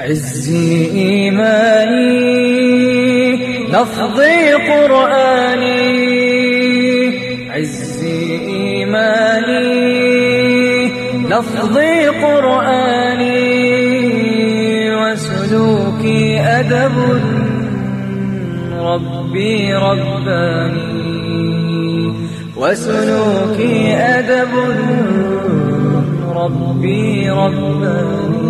عزي إيماني لفظي قرآني، عزي إيماني لفظي قرآني، وسلوكي أدب ربي رباني، وسلوكي أدب ربي رباني.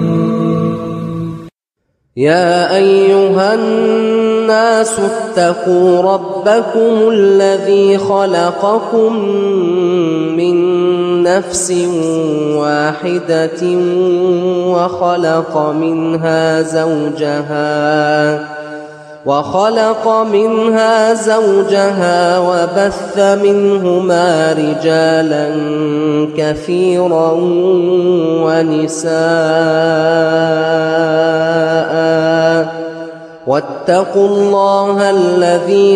يا أيها الناس اتقوا ربكم الذي خلقكم من نفس واحدة وخلق منها زوجها وبث منهما رجالا كثيرا ونساء، واتقوا الله الذي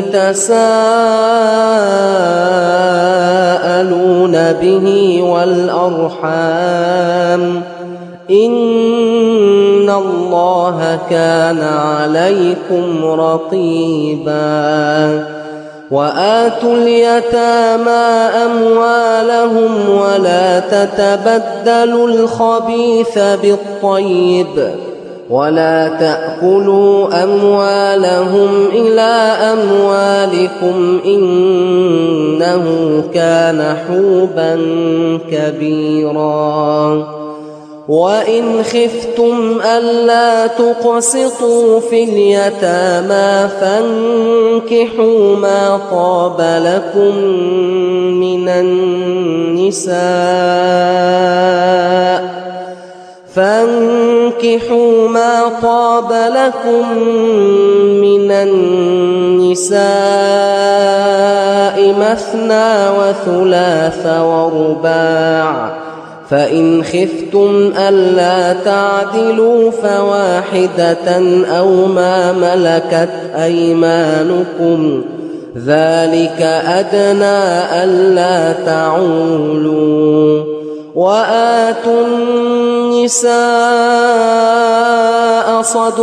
تساءلون به والأرحام، إن الله كان عليكم رقيبا. وآتوا اليتامى أموالهم ولا تتبدلوا الخبيث بالطيب، ولا تأكلوا أموالهم إلى أموالكم إنه كان حوبا كبيرا. وإن خفتم ألا تقسطوا في اليتامى فانكحوا ما طاب لكم من النساء مثنى وثلاث ورباع، فإن خفتم ألا تعدلوا فواحدة أو ما ملكت أيمانكم، ذلك أدنى ألا تعولوا. وآتوا النساء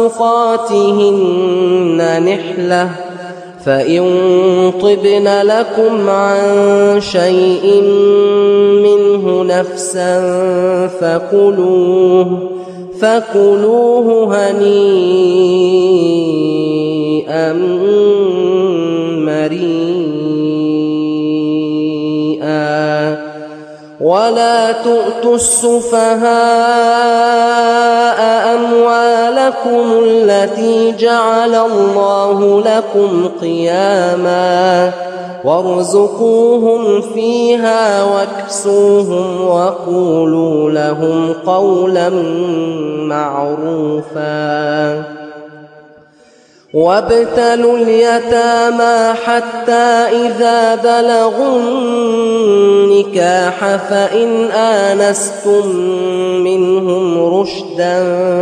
صدقاتهن نحلة، فإن طبن لكم عن شيء منه نفسا فكلوه هنيئا مريئا. ولا تؤتوا السفهاء أموالكم التي جعل الله لكم قياما، وارزقوهم فيها واكسوهم وقولوا لهم قولا معروفا. وابتلوا اليتامى حتى إذا بلغوا النكاح فإن آنستم منهم رشدا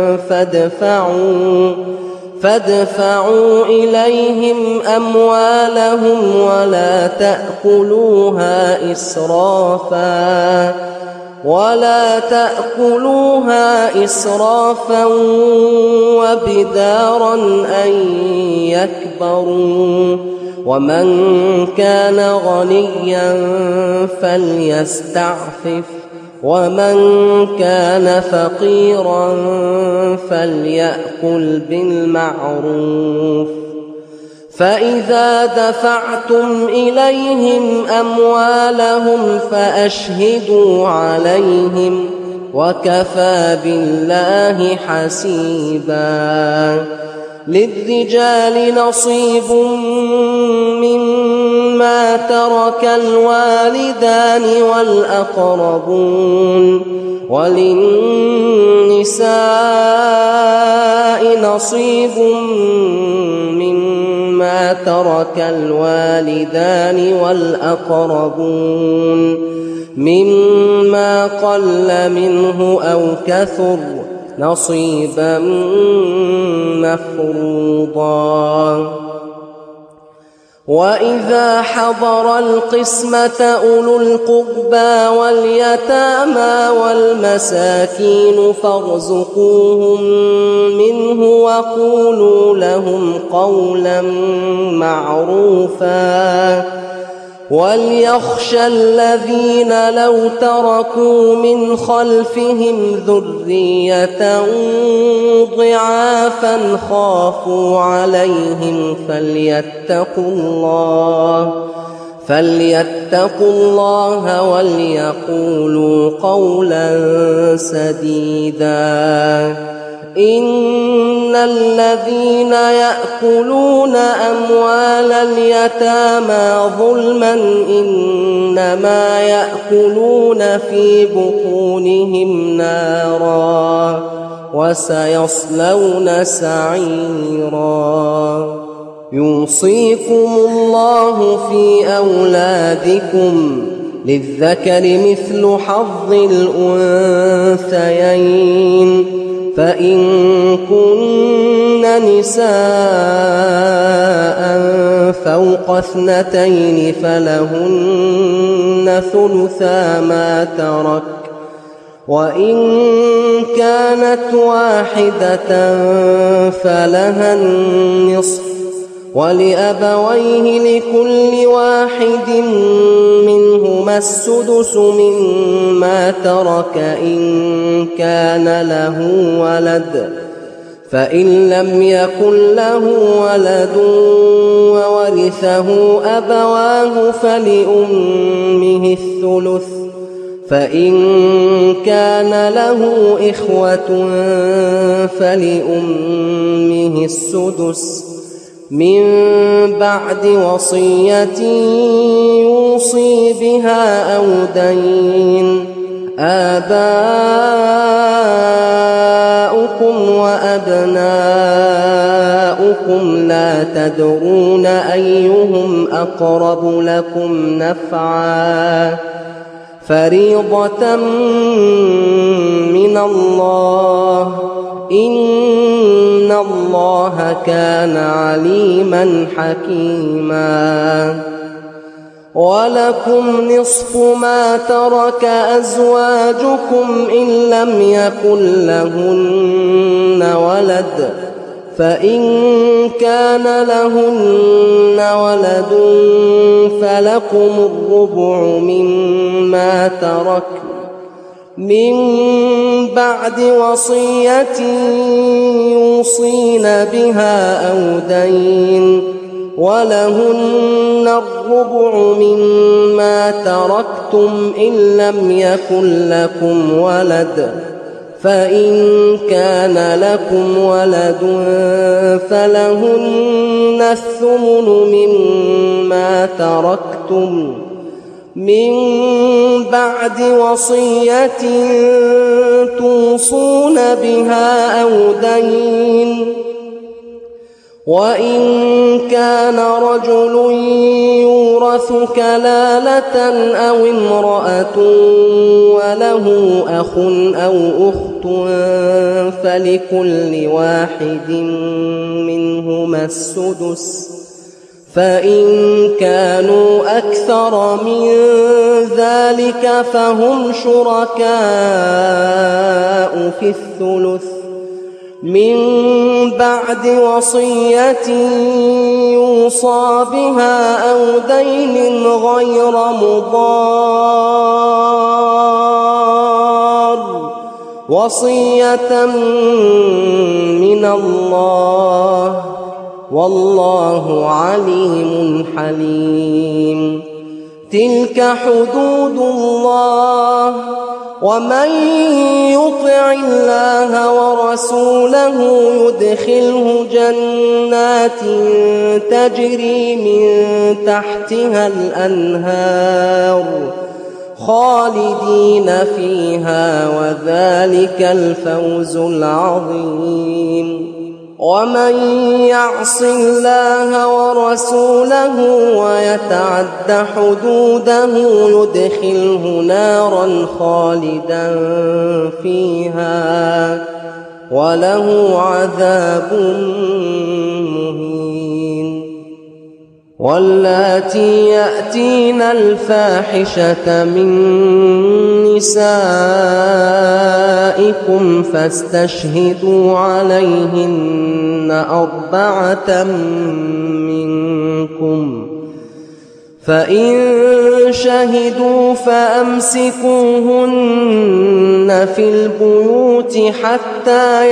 فادفعوا إليهم أموالهم ولا تأكلوها إسرافا وبدارا أن يكبروا. ومن كان غنيا فليستعفف، ومن كان فقيرا فليأكل بالمعروف. فإذا دفعتم إليهم أموالهم فأشهدوا عليهم، وكفى بالله حسيبا. للرجال نصيب مما ترك الوالدان والأقربون، وللنساء نصيب مما ترك الوالدان والأقربون مما قل منه أو كثر نصيبا مفروضا. وإذا حضر القسمة أولو القربى واليتامى والمساكين فارزقوهم منه وقولوا لهم قولا معروفا وليخشى الذين لو تركوا من خلفهم ذرية ضعافا خافوا عليهم فليتقوا الله وليقولوا قولا سديدا إن الذين يأكلون أموال اليتامى ظلما إنما يأكلون في بطونهم نارا وسيصلون سعيرا يوصيكم الله في أولادكم للذكر مثل حظ الأنثيين فإن كن نساء فوق 2 فلهن ثلثا ما ترك وإن كانت واحدة فلها النصف ولأبويه لكل واحد منهما السدس مما ترك إن كان له ولد فإن لم يكن له ولد وورثه أبواه فلأمه الثلث فإن كان له إخوة فلأمه السدس من بعد وصية يوصي بها أو دين آباؤكم وأبناؤكم لا تدرون أيهم أقرب لكم نفعا فريضة من الله إن الله كان عليما حكيما ولكم نصف ما ترك أزواجكم إن لم يكن لهن ولد فإن كان لهن ولد فلكم الربع مما تركن من بعد وصية يوصين بها أو دين ولهن الربع مما تركتم إن لم يكن لكم ولد فإن كان لكم ولد فلهن الثمن مما تركتم من بعد وصية توصون بها أو دين وإن كان رجل يورث كلالة أو امرأة وله أخ أو أخت فلكل واحد منهما السدس فإن كانوا أكثر من ذلك فهم شركاء في الثلث من بعد وصية يوصى بها أو دين غير مضار وصية من الله والله عليم حليم تلك حدود الله ومن يطع الله ورسوله يدخله جنات تجري من تحتها الأنهار خالدين فيها وذلك الفوز العظيم ومن يعص الله ورسوله ويتعد حدوده يدخله نارا خالدا فيها وله عذاب مهين واللاتي يأتين الفاحشة من نسائكم فاستشهدوا عليهن 4 منكم، فإن شهدوا فأمسكوهن في البيوت حتى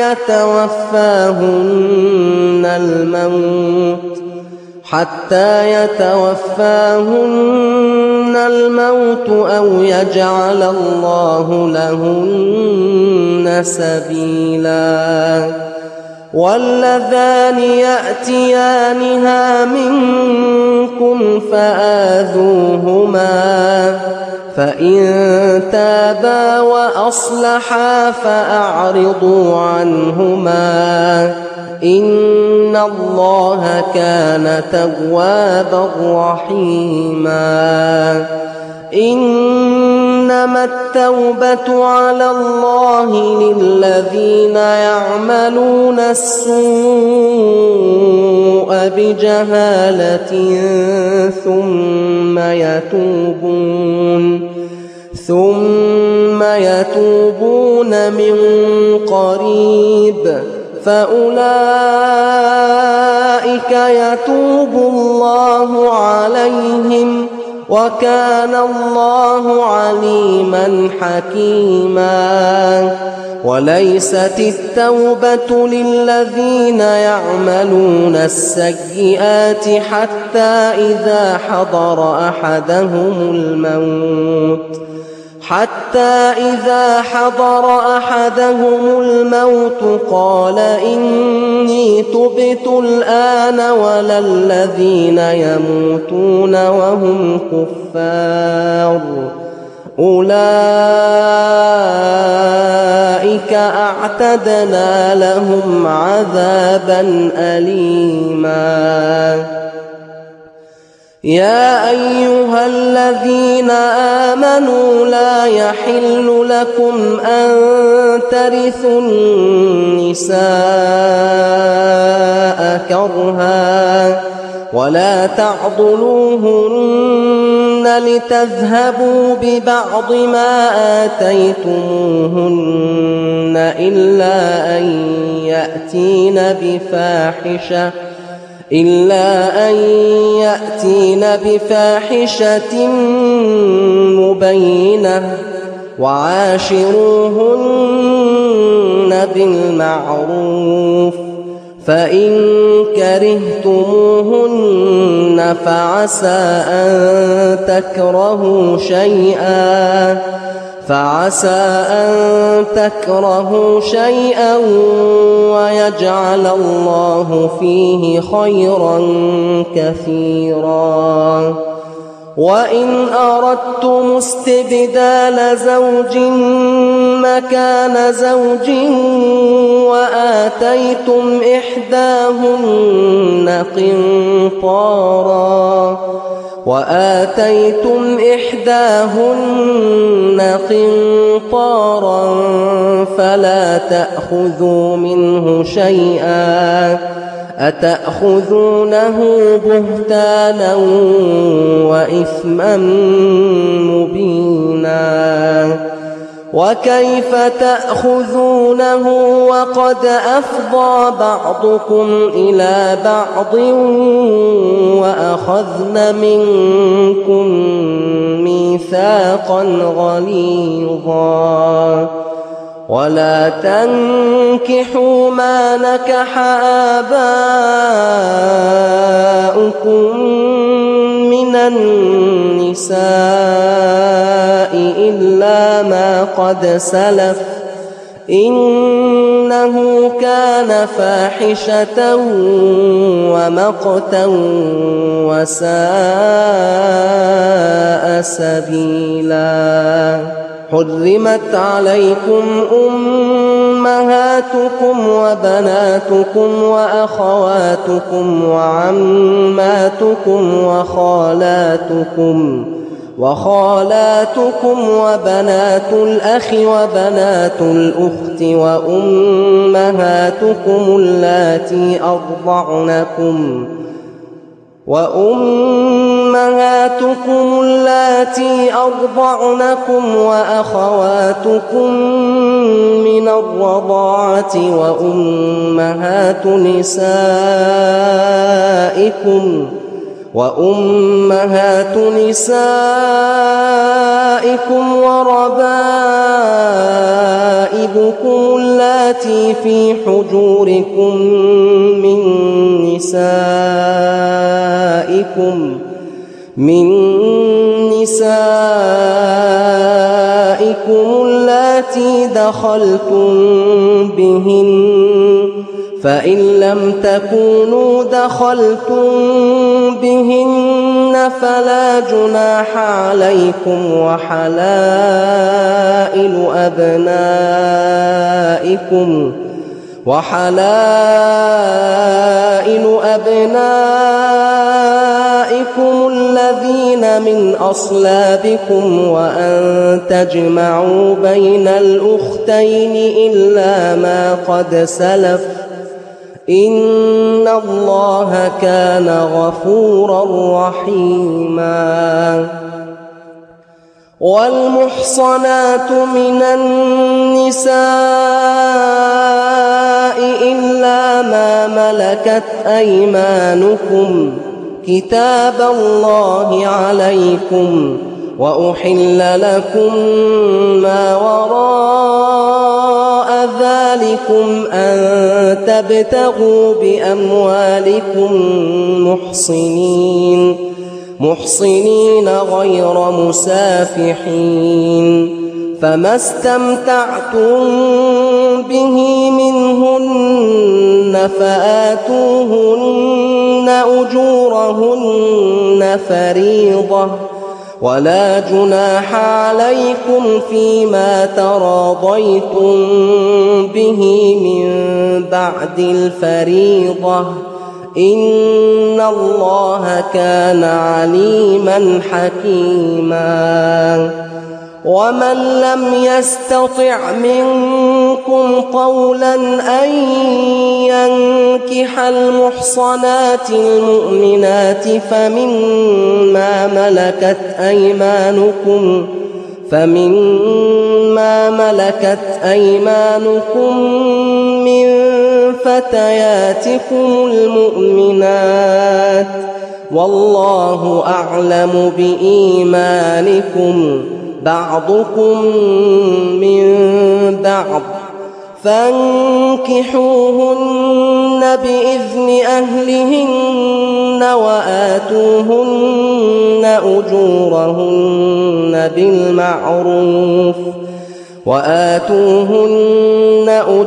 يتوفاهن الموت أو يجعل الله لهن سبيلا. واللذان يأتيانها منكم فآذوهما، فإن تابا وأصلحا فأعرضوا عنهما، إن الله كان توابا رحيما. إنما التوبة على الله للذين يعملون السوء بجهالة ثم يتوبون من قريب فأولئك يتوب الله عليهم، وكان الله عليما حكيما. وليست التوبة للذين يعملون السيئات حتى إذا حضر أحدهم الموت قال إني تبت الآن، ولا الذين يموتون وهم كفار، أولئك أعتدنا لهم عذابا أليما. يا أيها الذين آمنوا لا يحل لكم أن ترثوا النساء كرها ولا تعضلوهن لتذهبوا ببعض ما آتيتموهن إلا أن يأتين بفاحشة مبينة، وعاشروهن بالمعروف، فإن كرهتموهن فعسى أن تكرهوا شيئا ويجعل الله فيه خيرا كثيرا. وإن أردتم استبدال زوج مكان زوج وآتيتم إحداهن قنطارا فلا تأخذوا منه شيئا، أتأخذونه بهتانا وإثما مبينا؟ وكيف تأخذونه وقد أفضى بعضكم إلى بعض وأخذن منكم ميثاقا غليظا؟ ولا تنكحوا ما نكح آباؤكم من النساء إلا ما قد سلف، إنه كان فاحشة ومقتا وساء سبيلا. حرمت عليكم أمهاتكم وبناتكم وأخواتكم وعماتكم وخالاتكم وبنات الأخ وبنات الأخت وأمهاتكم اللاتي وأمهاتكم اللاتي أرضعنكم وأخواتكم من الرضاعة وأمهات نسائكم وربائبكم اللاتي في حجوركم من نسائكم اللاتي دخلتم بهن، فإن لم تكونوا دخلتم بهن فلا جناح عليكم، وحلائل أبنائكم الذين من أصلابكم، وأن تجمعوا بين الأختين إلا ما قد سلف، إن الله كان غفورا رحيما. والمحصنات من النساء إلا ما ملكت أيمانكم كتاب الله عليكم، وأحل لكم ما وراء ذلكم أن تبتغوا بأموالكم محصنين غير مسافحين، فما استمتعتم به منهن فآتوهن أجورهن فريضة، ولا جناح عليكم فيما تراضيتم به من بعد الفريضة، إن الله كان عليما حكيما. ومن لم يستطع منكم طولا أن ينكح المحصنات المؤمنات فمما ملكت أيمانكم من فتياتكم المؤمنات، والله أعلم بإيمانكم، بعضكم من بعض، فانكحوهن بإذن أهلهن وآتوهن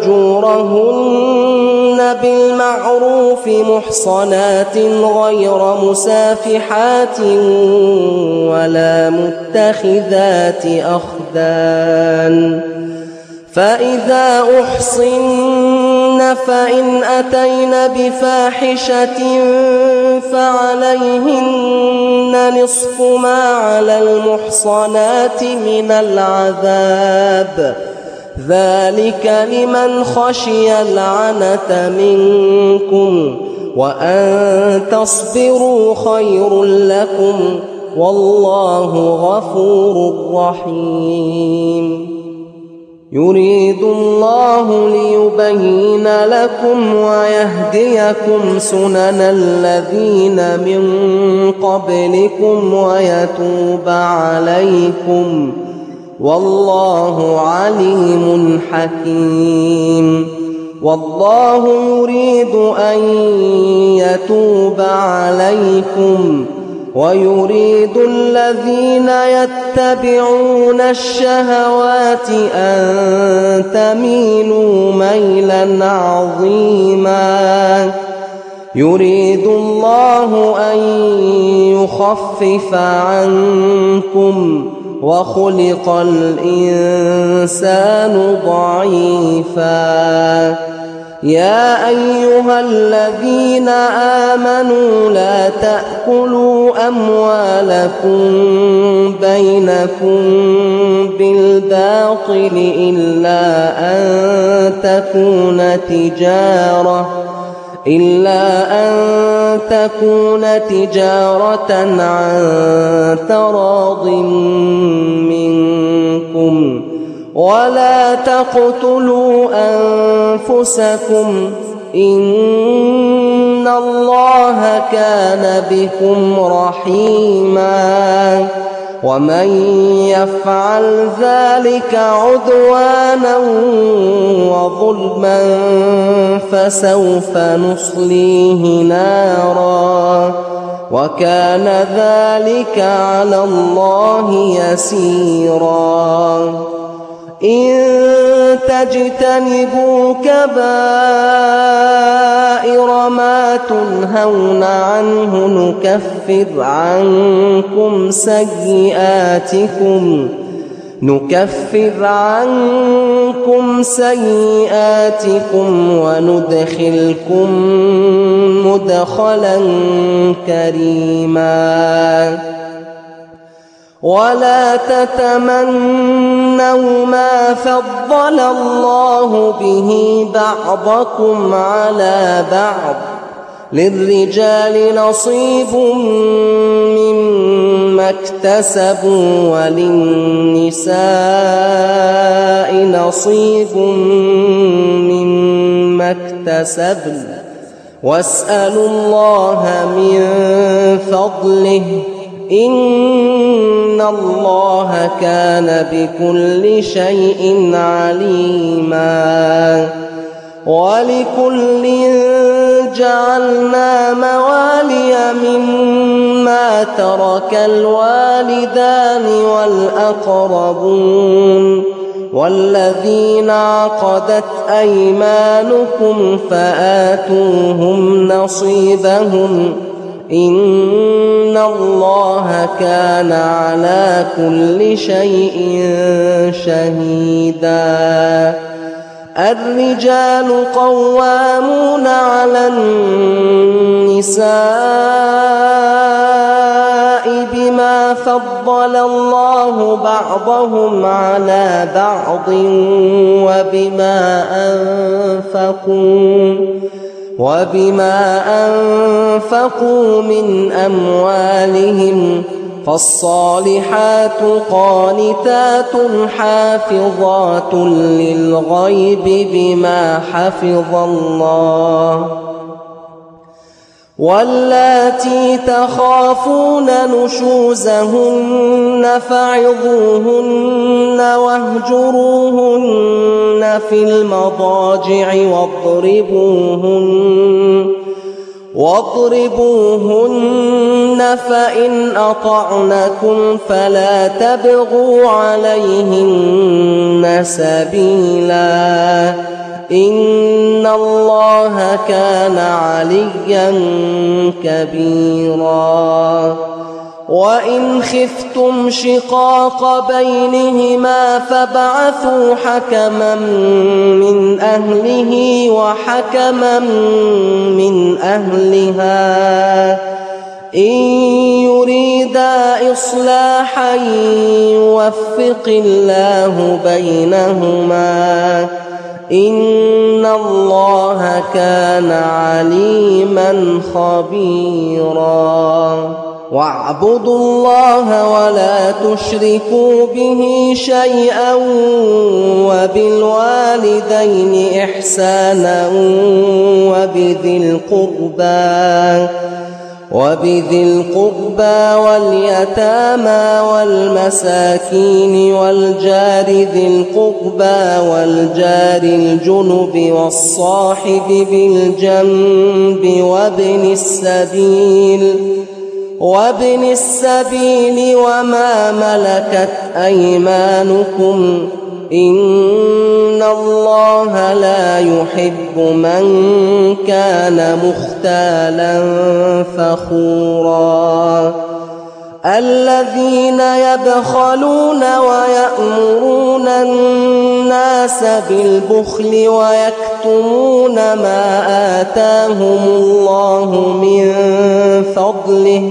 أجورهن بالمعروف محصنات غير مسافحات ولا متخذات أخدان، فإذا أحصن فإن أتين بفاحشة فعليهن نصف ما على المحصنات من العذاب، ذلك لمن خشي العنة منكم، وأن تصبروا خير لكم، والله غفور رحيم. يريد الله ليبين لكم ويهديكم سنن الذين من قبلكم ويتوب عليكم، والله عليم حكيم. والله يريد أن يتوب عليكم، ويريد الذين يتبعون الشهوات أن تميلوا ميلا عظيما. يريد الله أن يخفف عنكم، وخلق الإنسان ضعيفا. يا أيها الذين آمنوا لا تأكلوا أموالكم بينكم بالباطل إلا إلا أن تكون تجارة عن تراض منكم ولا تقتلوا أنفسكم إن الله كان بكم رحيما ومن يفعل ذلك عدوانا وظلما فسوف نصليه نارا وكان ذلك على الله يسيرا إن تجتنبوا كبائر ما تنهون عنه نكفر عنكم سيئاتكم وندخلكم مدخلا كريما ولا تتمنوا ما فضل الله به بعضكم على بعض للرجال نصيب مما اكتسبوا وللنساء نصيب مما اكتسبن واسألوا الله من فضله إن الله كان بكل شيء عليما ولكل جعلنا موالي مما ترك الوالدان والأقربون والذين عقدت أيمانكم فآتوهم نصيبهم إن الله كان على كل شيء شهيدا الرجال قوامون على النساء بما فضل الله بعضهم على بعض وبما أنفقوا من أموالهم فالصالحات قانتات حافظات للغيب بما حفظ الله واللاتي تخافون نشوزهن فعظوهن واهجروهن في المضاجع واضربوهن فإن أطعنكم فلا تبغوا عليهن سبيلا إن الله كان عليا كبيرا وإن خفتم شقاق بينهما فابعثوا حكما من أهله وحكما من أهلها إن يريدا إصلاحا يوفق الله بينهما إن الله كان عليما خبيرا واعبدوا الله ولا تشركوا به شيئا وبالوالدين إحسانا وبذي القربى واليتامى والمساكين والجار ذي القربى والجار الجنب والصاحب بالجنب وابن السبيل وما ملكت أيمانكم إن الله لا يحب من كان مختالا فخورا الذين يبخلون ويأمرون الناس بالبخل ويكتمون ما آتاهم الله من فضله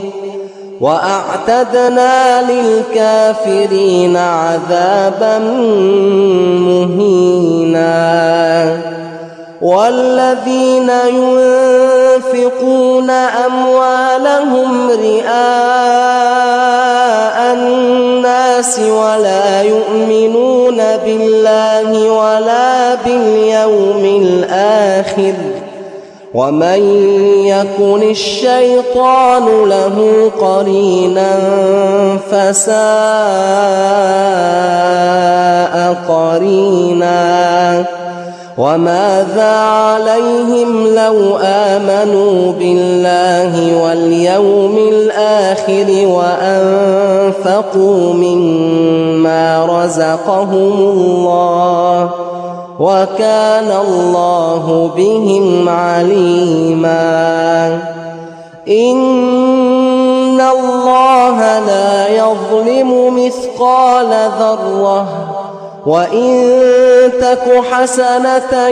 وأعتدنا للكافرين عذابا مهينا والذين ينفقون أموالهم رئاء الناس ولا يؤمنون بالله ولا باليوم الآخر ومن يكن الشيطان له قرينا فساء قرينا وماذا عليهم لو آمنوا بالله واليوم الآخر وأنفقوا مما رزقهم الله وكان الله بهم عليما إن الله لا يظلم مثقال ذرة وإن تك حسنة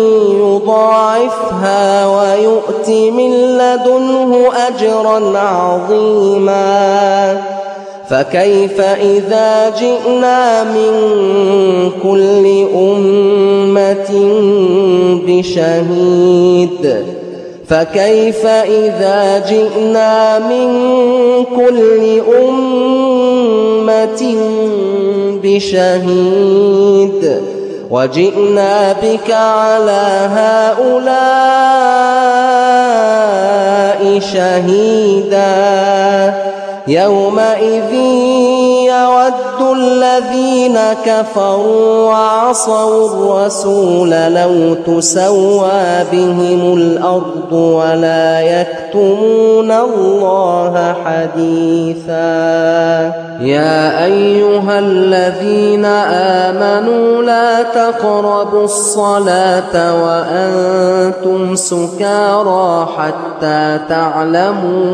يضاعفها ويؤت من لدنه أجرا عظيما فكيف إذا جئنا من كل أمة بشهيد فكيف إذا جئنا من كل أمة بشهيد وجئنا بك على هؤلاء شهيدا يومئذ يود الذين كفروا وعصوا الرسول لو تسوى بهم الأرض ولا يكتمون الله حديثا يا أيها الذين آمنوا لا تقربوا الصلاة وأنتم سكارى حتى تعلموا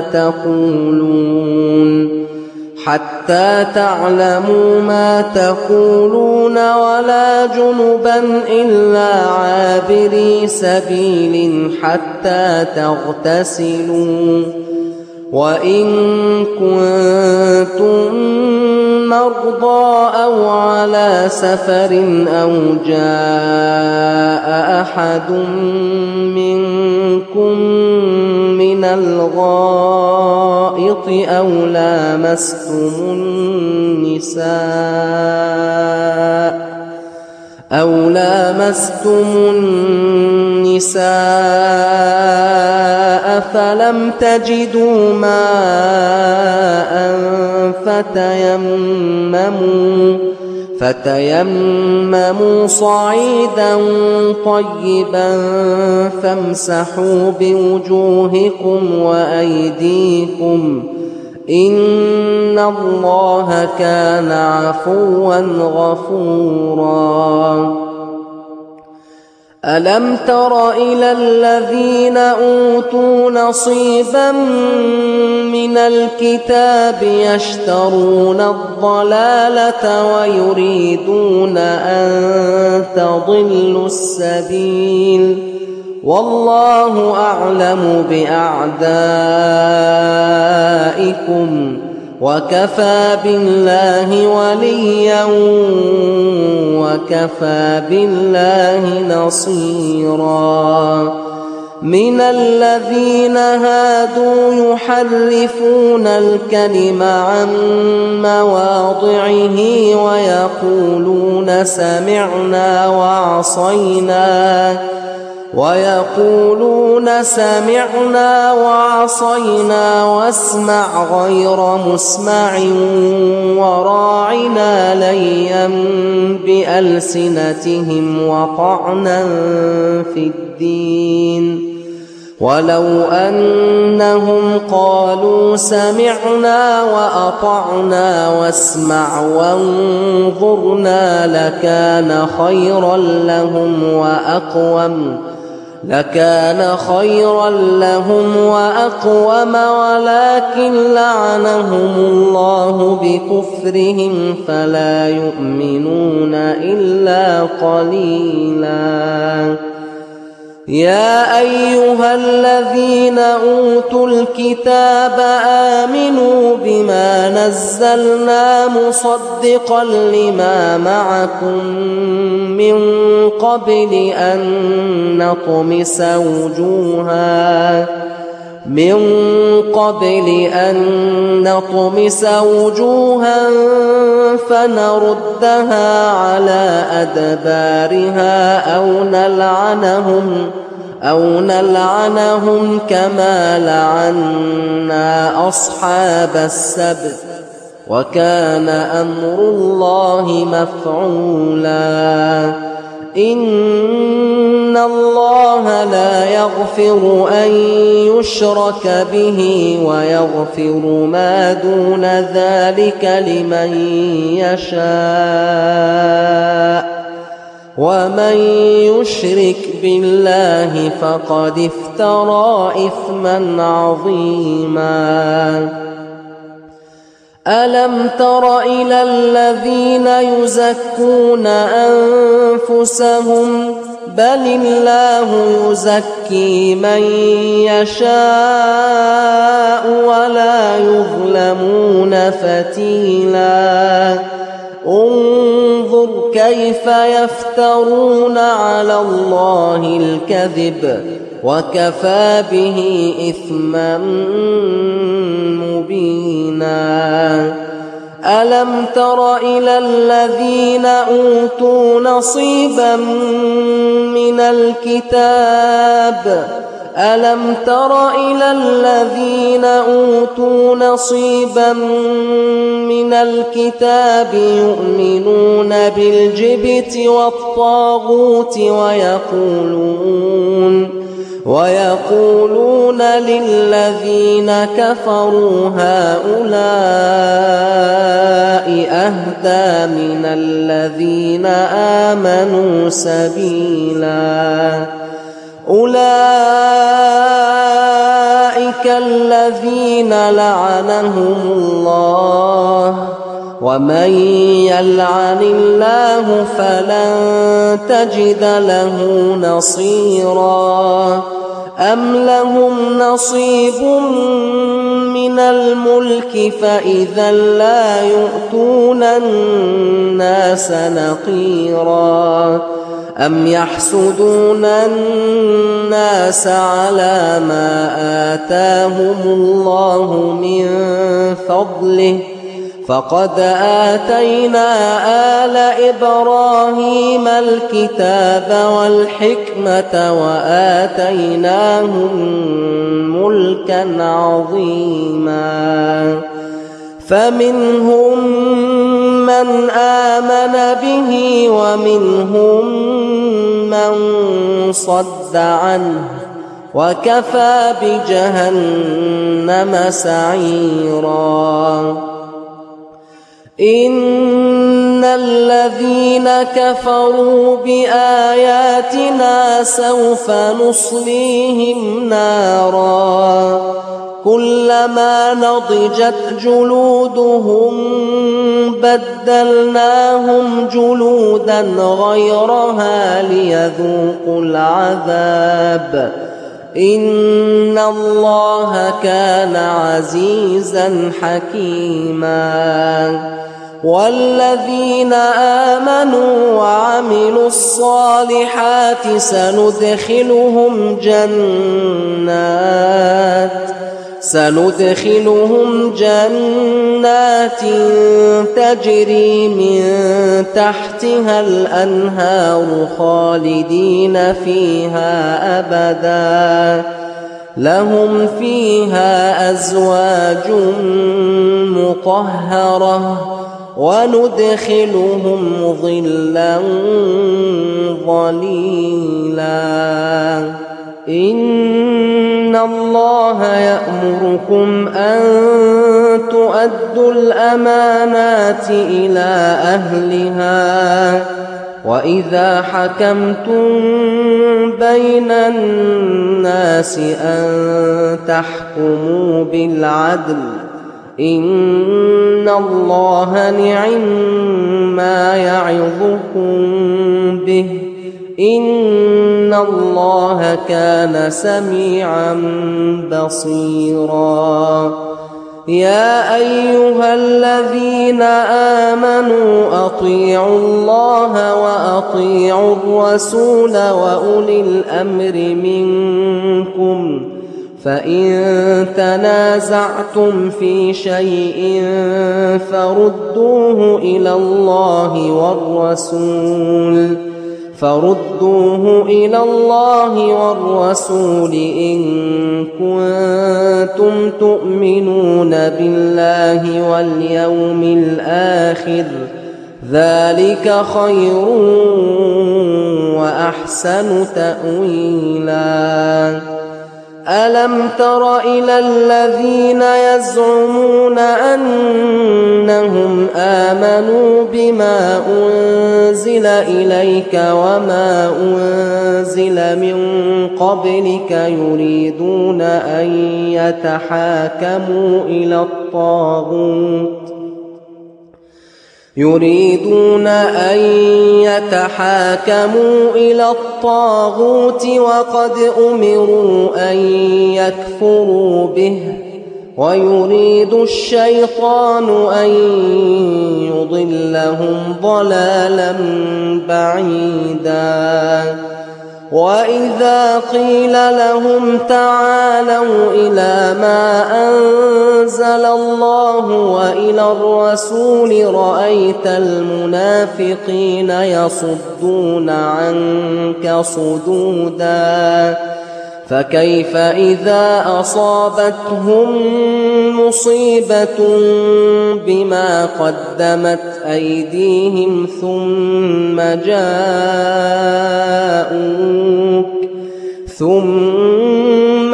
ما تقولون ولا جنبا إلا عابري سبيل حتى تغتسلوا وإن كنتم مرضى أو على سفر أو جاء أحد منكم من الغائط أو لامستم النساء فلم تجدوا ماء فتيمموا صعيدا طيبا فامسحوا بوجوهكم وأيديكم إن الله كان عفوا غفورا ألم تر إلى الذين أوتوا نصيبا من الكتاب يشترون الضلالة ويريدون أن تضلوا السبيل والله أعلم بأعدائكم وكفى بالله وليا وكفى بالله نصيرا من الذين هادوا يحرفون الكلم عن مواضعه ويقولون سمعنا وعصينا واسمع غير مسمع وراعنا ليا بألسنتهم وطعنا في الدين ولو أنهم قالوا سمعنا وأطعنا واسمع وانظرنا لكان خيرا لهم وأقوم ولكن لعنهم الله بكفرهم فلا يؤمنون إلا قليلا يا أيها الذين أوتوا الكتاب آمنوا بما نزلنا مصدقا لما معكم من قبل أن نطمس وجوها فنردها على أدبارها أو نلعنهم كما لعنا أصحاب السبت وكان أمر الله مفعولا إن الله لا يغفر أن يشرك به ويغفر ما دون ذلك لمن يشاء ومن يشرك بالله فقد افترى إثما عظيما ألم تر إلى الذين يزكون أنفسهم بل الله يزكي من يشاء ولا يظلمون فتيلا انظر كيف يفترون على الله الكذب وكفى به إثما مبينا ألم تر إلى الذين أوتوا نصيبا من الكتاب يؤمنون بالجبت والطاغوت ويقولون للذين كفروا هؤلاء أهدى من الذين آمنوا سبيلا أولئك الذين لعنهم الله ومن يلعن الله فلن تجد له نصيرا أم لهم نصيب من الملك فإذا لا يؤتون الناس نقيرا أم يحسدون الناس على ما آتاهم الله من فضله فقد آتينا آل إبراهيم الكتاب والحكمة وآتيناهم ملكا عظيما فمنهم من آمن به ومنهم من صد عنه وكفى بجهنم سعيرا إن الذين كفروا بآياتنا سوف نصليهم نارا كلما نضجت جلودهم بدلناهم جلودا غيرها ليذوقوا العذاب إن الله كان عزيزا حكيما والذين آمنوا وعملوا الصالحات سندخلهم جنات تجري من تحتها الأنهار خالدين فيها أبدا لهم فيها أزواج مطهرة وندخلهم ظلا ظليلا إن الله يأمركم أن تؤدوا الأمانات إلى أهلها وإذا حكمتم بين الناس أن تحكموا بالعدل إن الله نعم ما يعظكم به إن الله كان سميعا بصيرا يا أيها الذين آمنوا أطيعوا الله وأطيعوا الرسول وأولي الأمر منكم فإن تنازعتم في شيء فردوه إلى الله والرسول إن كنتم تؤمنون بالله واليوم الآخر ذلك خير وأحسن تأويلا ألم تر إلى الذين يزعمون أنهم آمنوا بما أنزل إليك وما أنزل من قبلك يريدون أن يتحاكموا إلى الطاغوت وقد أمروا أن يكفروا به ويريد الشيطان أن يضلهم ضلالا بعيدا وإذا قيل لهم تعالوا إلى ما أنزل الله وإلى الرسول رأيت المنافقين يصدون عنك صدودا فكيف إذا أصابتهم مصيبة بما قدمت أيديهم ثم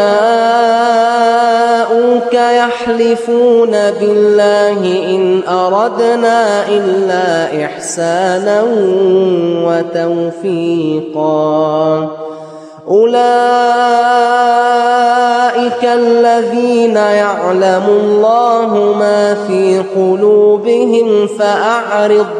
جاءوك يحلفون بالله إن أردنا إلا إحسانا وتوفيقا أولئك الذين يعلم الله ما في قلوبهم فأعرض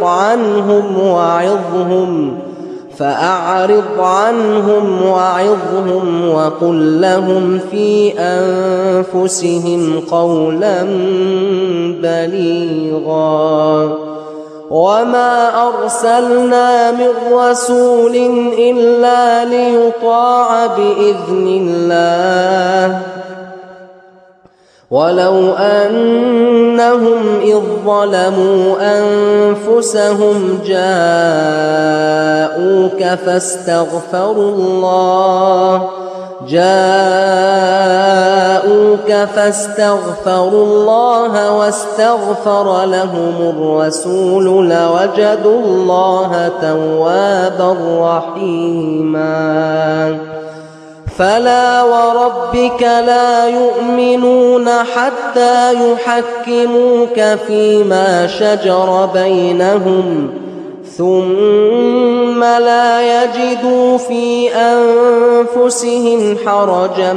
عنهم وعظهم وقل لهم في أنفسهم قولا بليغا وما أرسلنا من رسول إلا ليطاع بإذن الله ولو أنهم إذ ظلموا أنفسهم جاءوك فاستغفروا الله واستغفر لهم الرسول لوجدوا الله توابا رحيما فلا وربك لا يؤمنون حتى يحكموك فيما شجر بينهم ثم لا يجدوا في أنفسهم حرجا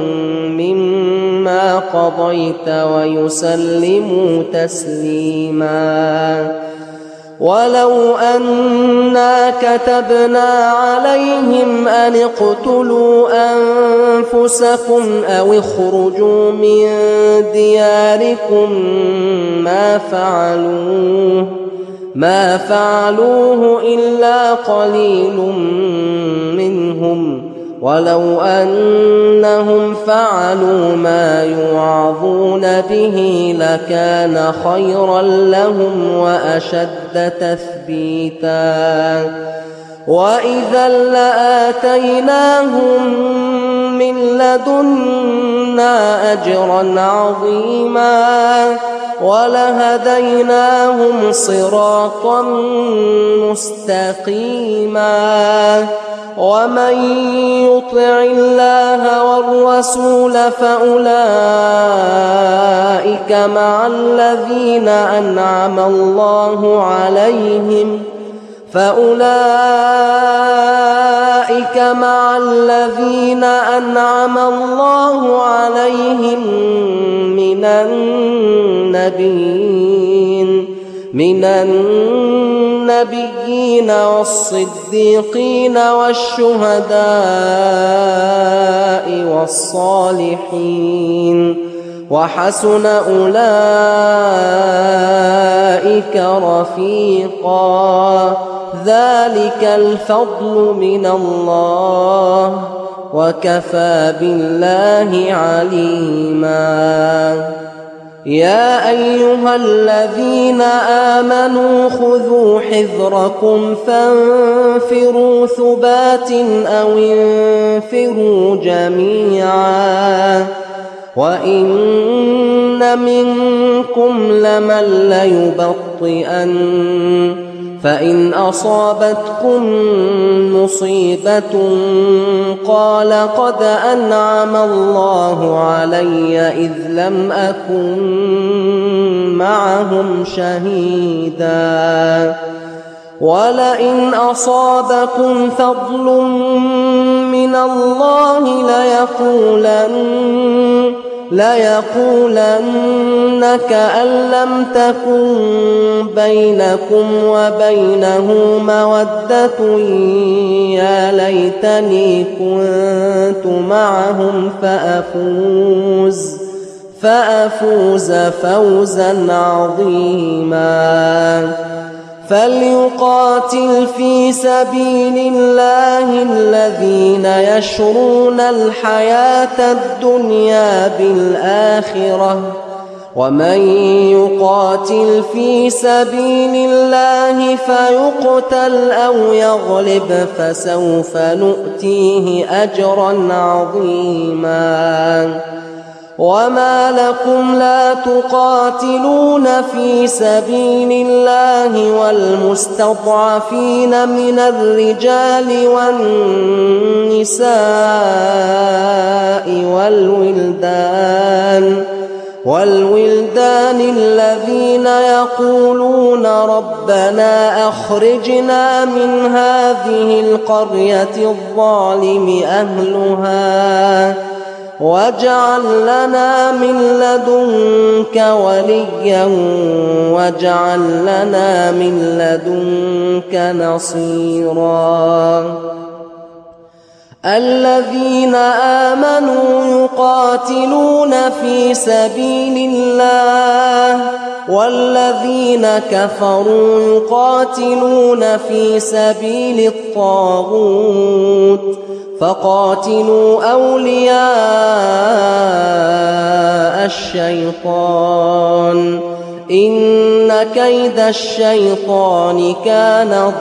مما قضيت ويسلموا تسليما ولو أنا كتبنا عليهم أن اقتلوا أنفسكم أو اخرجوا من دياركم ما فعلوه إلا قليل منهم ولو أنهم فعلوا ما يوعظون به لكان خيرا لهم وأشد تثبيتا وإذا لآتيناهم من لدنا أجرا عظيما ولهديناهم صراطا مستقيما ومن يطع الله والرسول فأولئك مع الذين أنعم الله عليهم من النبيين والصديقين والشهداء والصالحين وحسن أولئك رفيقا ذلك الفضل من الله وكفى بالله عليما يا أيها الذين آمنوا خذوا حذركم فانفروا ثبات أو انفروا جميعا وإن منكم لمن ليبطئن فإن أصابتكم مصيبة قال قد أنعم الله علي إذ لم أكن معهم شهيدا ولئن أصابكم فضل من الله ليقولن كأن لم تكن بينكم وبينه مودة يا ليتني كنت معهم فأفوز فوزا عظيما فليقاتل في سبيل الله الذين يشرون الحياة الدنيا بالآخرة ومن يقاتل في سبيل الله فيقتل أو يغلب فسوف نؤتيه أجرا عظيما وما لكم لا تقاتلون في سبيل الله والمستضعفين من الرجال والنساء والولدان الذين يقولون ربنا أخرجنا من هذه القرية الظالم أهلها واجعل لنا من لدنك وليا واجعل لنا من لدنك نصيرا الذين آمنوا يقاتلون في سبيل الله والذين كفروا يقاتلون في سبيل الطاغوت فقاتلوا أولياء الشيطان إن كيد الشيطان كان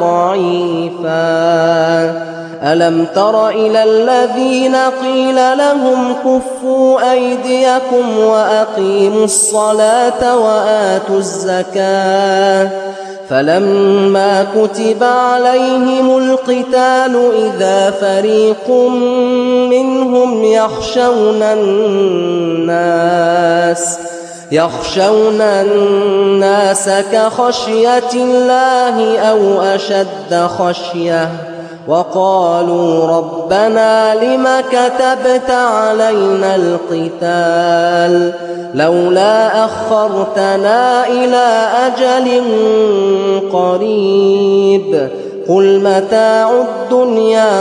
ضعيفا ألم تر إلى الذين قيل لهم كفوا أيديكم وأقيموا الصلاة وآتوا الزكاة فلما كتب عليهم القتال إذا فريق منهم يخشون الناس كخشية الله أو أشد خشية وقالوا ربنا لم كتبت علينا القتال لولا أخرتنا إلى أجل قريب قل متاع الدنيا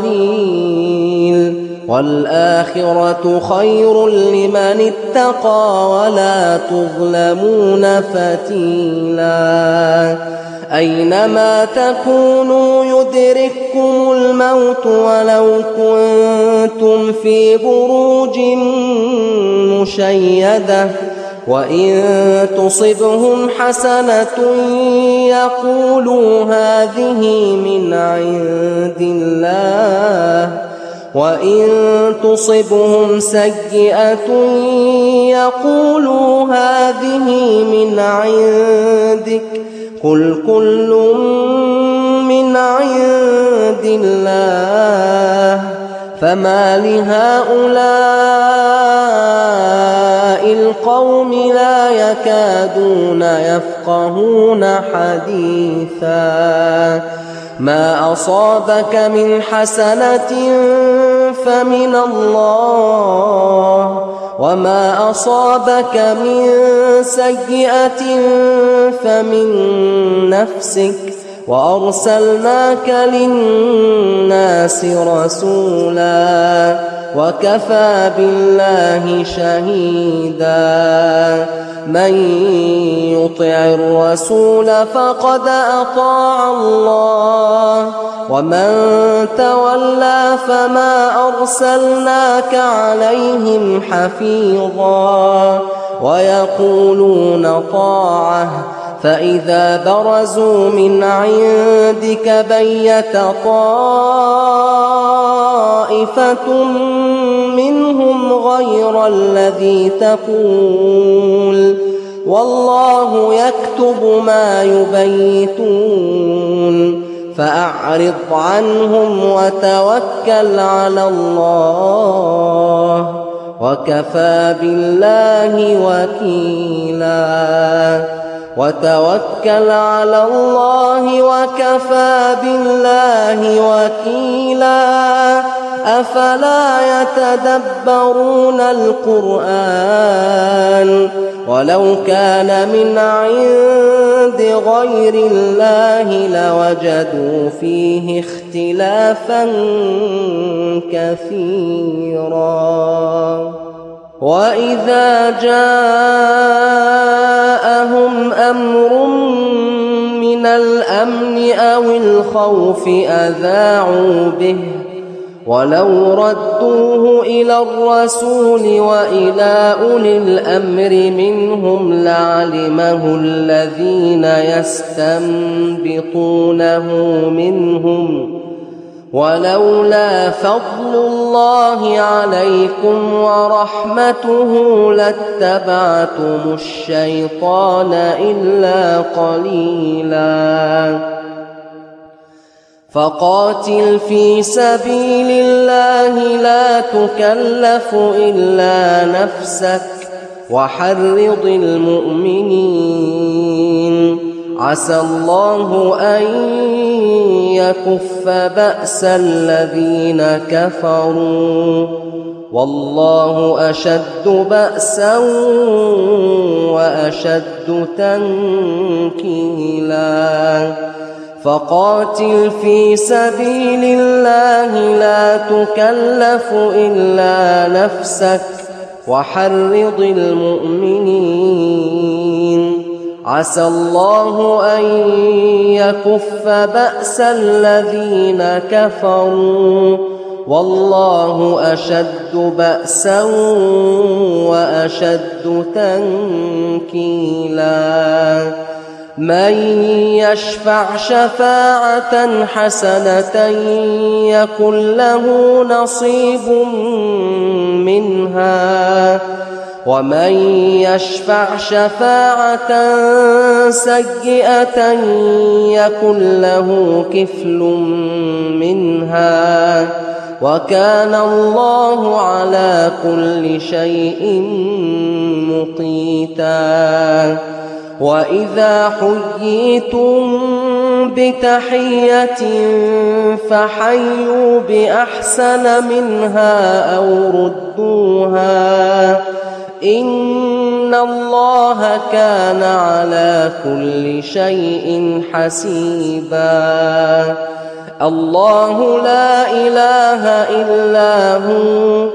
قليل والآخرة خير لمن اتقى ولا تظلمون فتيلا أينما تكونوا يدرككم الموت ولو كنتم في بروج مشيدة وإن تصبهم حسنة يقولوا هذه من عند الله وإن تصبهم سيئة يقولوا هذه من عندك قل كل من عند الله فما لهؤلاء القوم لا يكادون يفقهون حديثا ما أصابك من حسنة فمن الله وما أصابك من سيئة فمن نفسك وأرسلناك للناس رسولا وكفى بالله شهيدا من يطع الرسول فقد أطاع الله ومن تولى فما أرسلناك عليهم حفيظا ويقولون طاعة فإذا برزوا من عندك بيت طائفة منهم غير الذي تقول والله يكتب ما يبيتون فأعرض عنهم وتوكل على الله وكفى بالله وكيلا وتوكل على الله وكفى بالله وكيلا أفلا يتدبرون القرآن ولو كان من عند غير الله لوجدوا فيه اختلافا كثيرا وإذا جاءهم أمر من الأمن أو الخوف أذاعوا به ولو ردوه إلى الرسول وإلى أولي الأمر منهم لعلمه الذين يستنبطونه منهم ولولا فضل الله عليكم ورحمته لاتبعتم الشيطان إلا قليلا فقاتل في سبيل الله لا تكلف إلا نفسك وحرض المؤمنين عسى الله أن يكف بأس الذين كفروا والله أشد بأسا وأشد تنكيلا فقاتل في سبيل الله لا تكلف إلا نفسك وحرض المؤمنين عسى الله أن يكف بأس الذين كفروا والله أشد بأسا وأشد تنكيلا من يشفع شفاعة حسنة يكن له نصيب منها ومن يشفع شفاعة سيئة يكن له كفل منها وكان الله على كل شيء مقيتا وإذا حييتم بتحية فحيوا بأحسن منها أو ردوها إن الله كان على كل شيء حسيبا الله لا إله إلا هو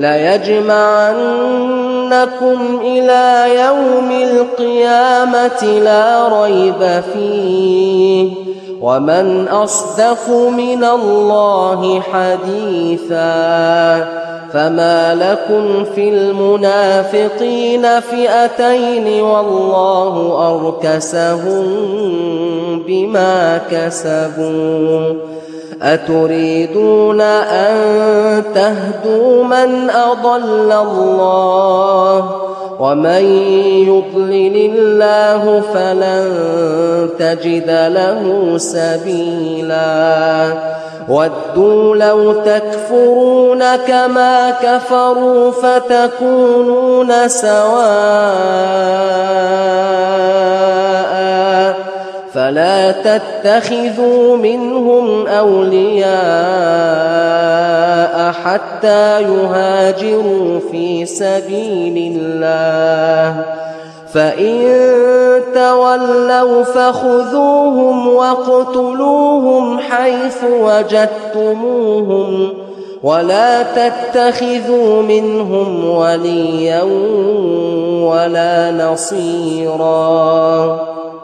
ليجمعنكم إلى يوم القيامة لا ريب فيه ومن أصدق من الله حديثا فما لكم في المنافقين فئتين والله أركسهم بما كسبوا أتريدون أن تهدوا من أضل الله ومن يضلل الله فلن تجد له سبيلا ودوا لو تكفرون كما كفروا فتكونون سواء فلا تتخذوا منهم أولياء حتى يهاجروا في سبيل الله فإن تولوا فخذوهم واقتلوهم حيث وجدتموهم ولا تتخذوا منهم وليا ولا نصيرا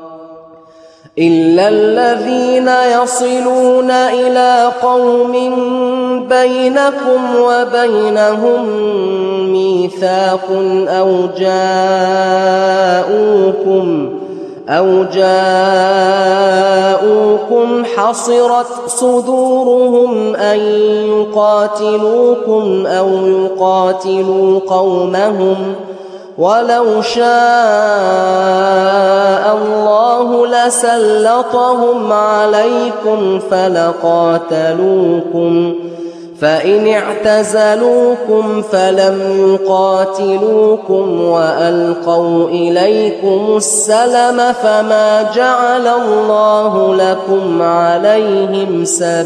إلا الذين يصلون إلى قوم بينكم وبينهم ميثاق أو جاءوكم حصرت صدورهم أن يقاتلوكم أو يقاتلوا قومهم ولو شاء الله لسلطهم عليكم فلقاتلوكم فإن اعتزلوكم فلم يقاتلوكم وألقوا إليكم السلم فما جعل الله لكم عليهم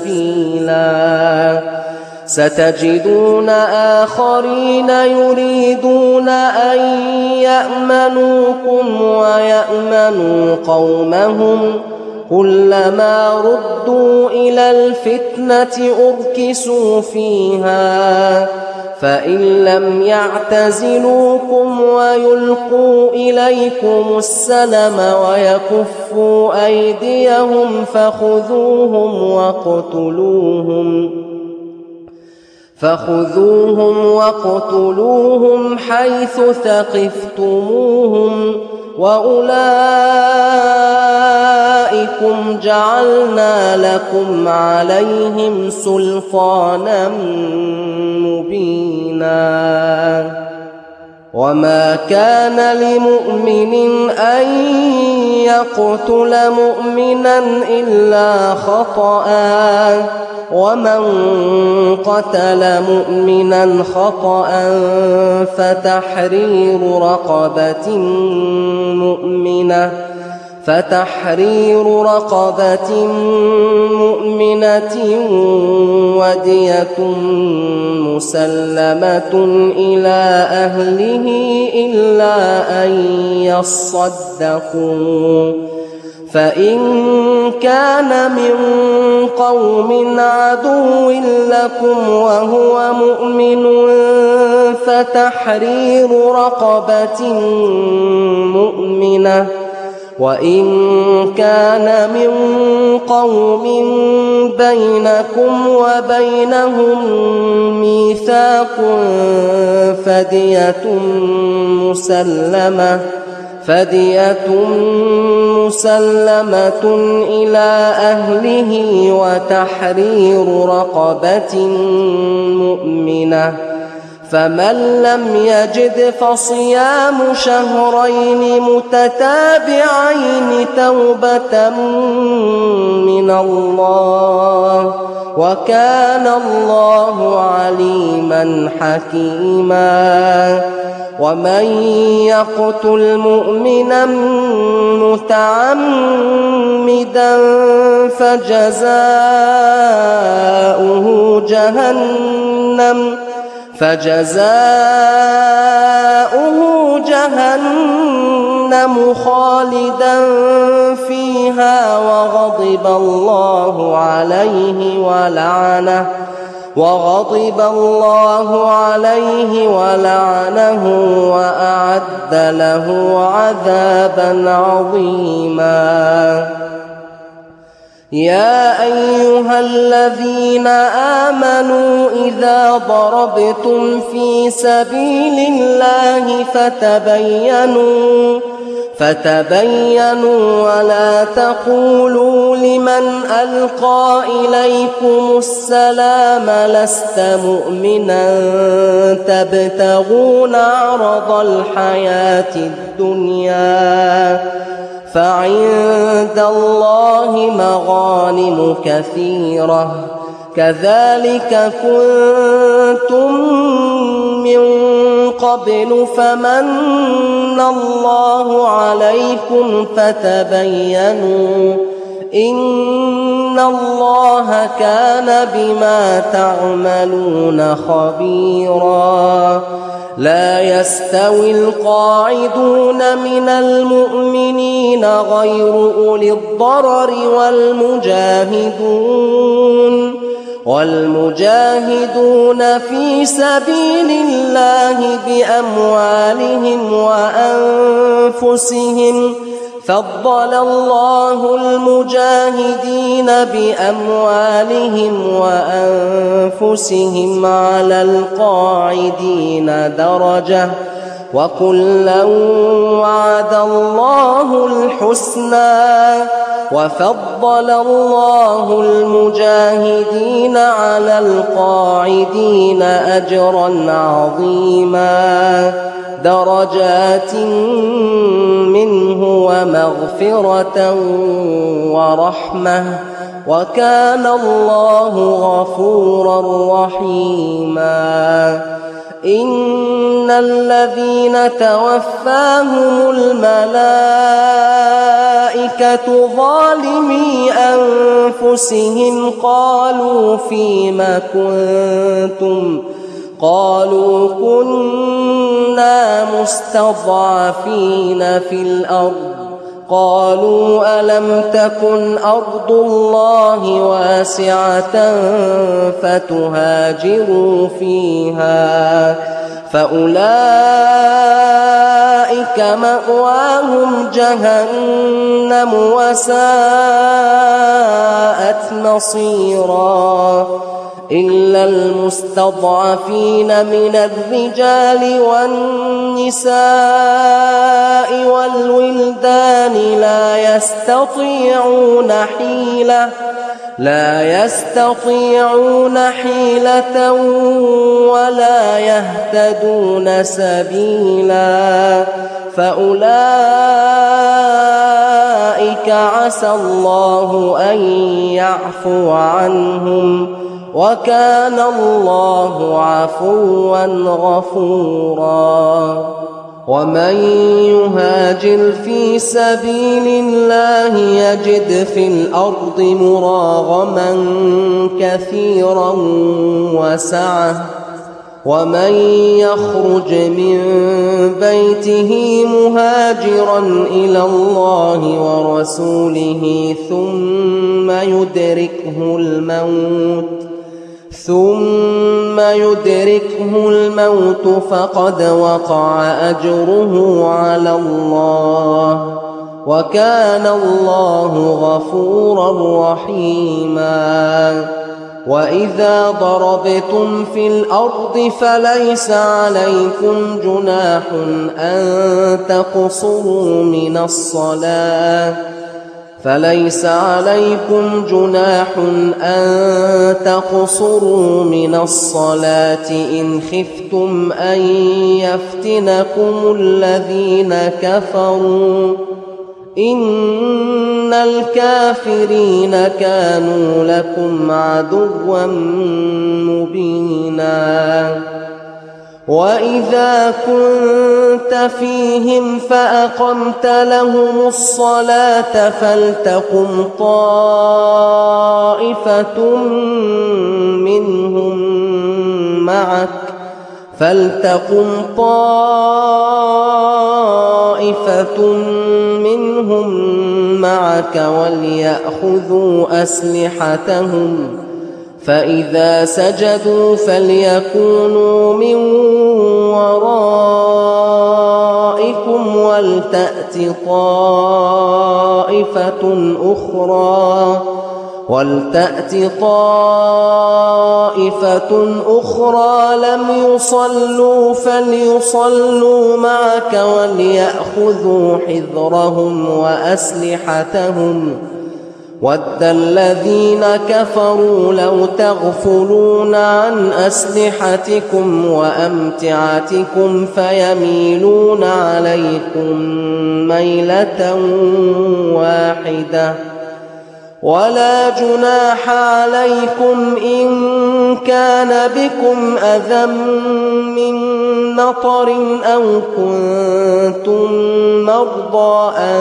سبيلا ستجدون آخرين يريدون أن يأمنوكم ويأمنوا قومهم كلما ردوا إلى الفتنة أركسوا فيها فإن لم يعتزلوكم ويلقوا إليكم السلم ويكفوا أيديهم فخذوهم واقتلوهم حيث ثقفتموهم وأولئكم جعلنا لكم عليهم سلطانا مبينا وما كان لمؤمن أن يقتل مؤمنا إلا خطأ ومن قتل مؤمنا خطأ فتحرير رقبة مؤمنة ودية مسلمة إلى أهله إلا أن يصدقوا فإن كان من قوم عدو لكم وهو مؤمن فتحرير رقبة مؤمنة وإن كان من قوم بينكم وبينهم ميثاق فدية مسلمة إلى أهله وتحرير رقبة مؤمنة فمن لم يجد فصيام شهرين متتابعين توبة من الله وكان الله عليما حكيما ومن يقتل مؤمنا متعمدا فجزاؤه جهنم خالدا فيها وغضب الله عليه ولعنه وأعد له عذابا عظيما يا أيها الذين آمنوا إذا ضربتم في سبيل الله فتبينوا ولا تقولوا لمن ألقى إليكم السلام لست مؤمنا تبتغون عرض الحياة الدنيا فعند الله مغانم كثيرة كذلك كنتم من قبل فمن الله عليكم فتبينوا إن الله كان بما تعملون خبيرا لا يستوي القاعدون من المؤمنين غير أولي الضرر والمجاهدون في سبيل الله بأموالهم وأنفسهم. فضل الله المجاهدين بأموالهم وأنفسهم على القاعدين درجة، وكلا وعد الله الحسنى. وفضل الله المجاهدين على القاعدين أجرا عظيما، درجات منه ومغفرة ورحمة، وكان الله غفورا رحيما. إن الذين توفاهم الملائكة ظالمي أنفسهم قالوا فيم كنتم؟ قالوا كنا مستضعفين في الأرض. قالوا ألم تكن أرض الله واسعة فتهاجروا فيها، فأولئك مأواهم جهنم وساءت مصيرا. إلا المستضعفين من الرجال والنساء والولدان لا يستطيعون حيلة ولا يهتدون سبيلا، فأولئك عسى الله أن يعفو عنهم، وكان الله عفوا غفورا. ومن يهاجر في سبيل الله يجد في الأرض مراغما كثيرا وسعة. ومن يخرج من بيته مهاجرا إلى الله ورسوله ثم يدركه الموت فقد وقع أجره على الله، وكان الله غفورا رحيما. وإذا ضربتم في الأرض فليس عليكم جناح أن تقصروا من الصلاة إن خفتم أن يفتنكم الذين كفروا، إن الكافرين كانوا لكم عدوا مبينا. وإذا كنت فيهم فأقمت لهم الصلاة فلتقم طائفة منهم معك وليأخذوا أسلحتهم، فإذا سجدوا فليكونوا من ورائكم ولتأت طائفة أخرى لم يصلوا فليصلوا معك وليأخذوا حذرهم وأسلحتهم. وَدَّ الَّذِينَ كَفَرُوا لَوْ تَغْفُلُونَ عَنْ أَسْلِحَتِكُمْ وَأَمْتِعَتِكُمْ فَيَمِيلُونَ عَلَيْكُمْ مَيْلَةً وَاحِدَةً. وَلَا جُنَاحَ عَلَيْكُمْ إِن كَانَ بِكُمْ أَذًى مِّن مَّطَرٍ أَوْ كُنتُم مَّرْضَىٰ أَن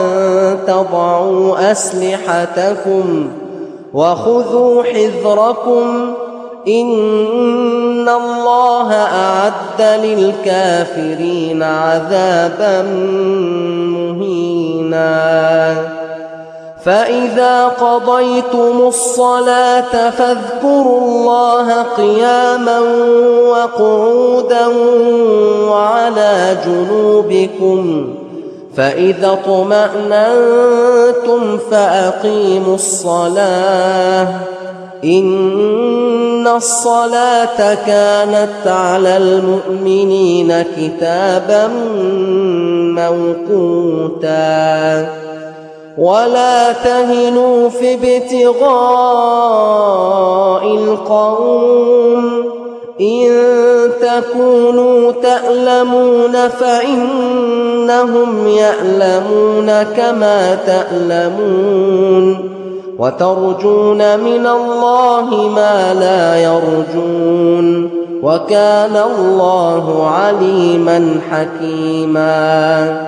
تَضَعُوا أَسْلِحَتَكُمْ، وَخُذُوا حِذْرَكُمْ إن الله أعد للكافرين عذابا مهينا فإذا قضيتم الصلاة فاذكروا الله قياما وقعودا وعلى جنوبكم فإذا اطمأننتم فأقيموا الصلاة إن الصلاة كانت على المؤمنين كتابا موقوتا ولا تهنوا في ابتغاء القوم إن تكونوا تألمون فإنهم يألمون كما تألمون وترجون من الله ما لا يرجون وكان الله عليما حكيما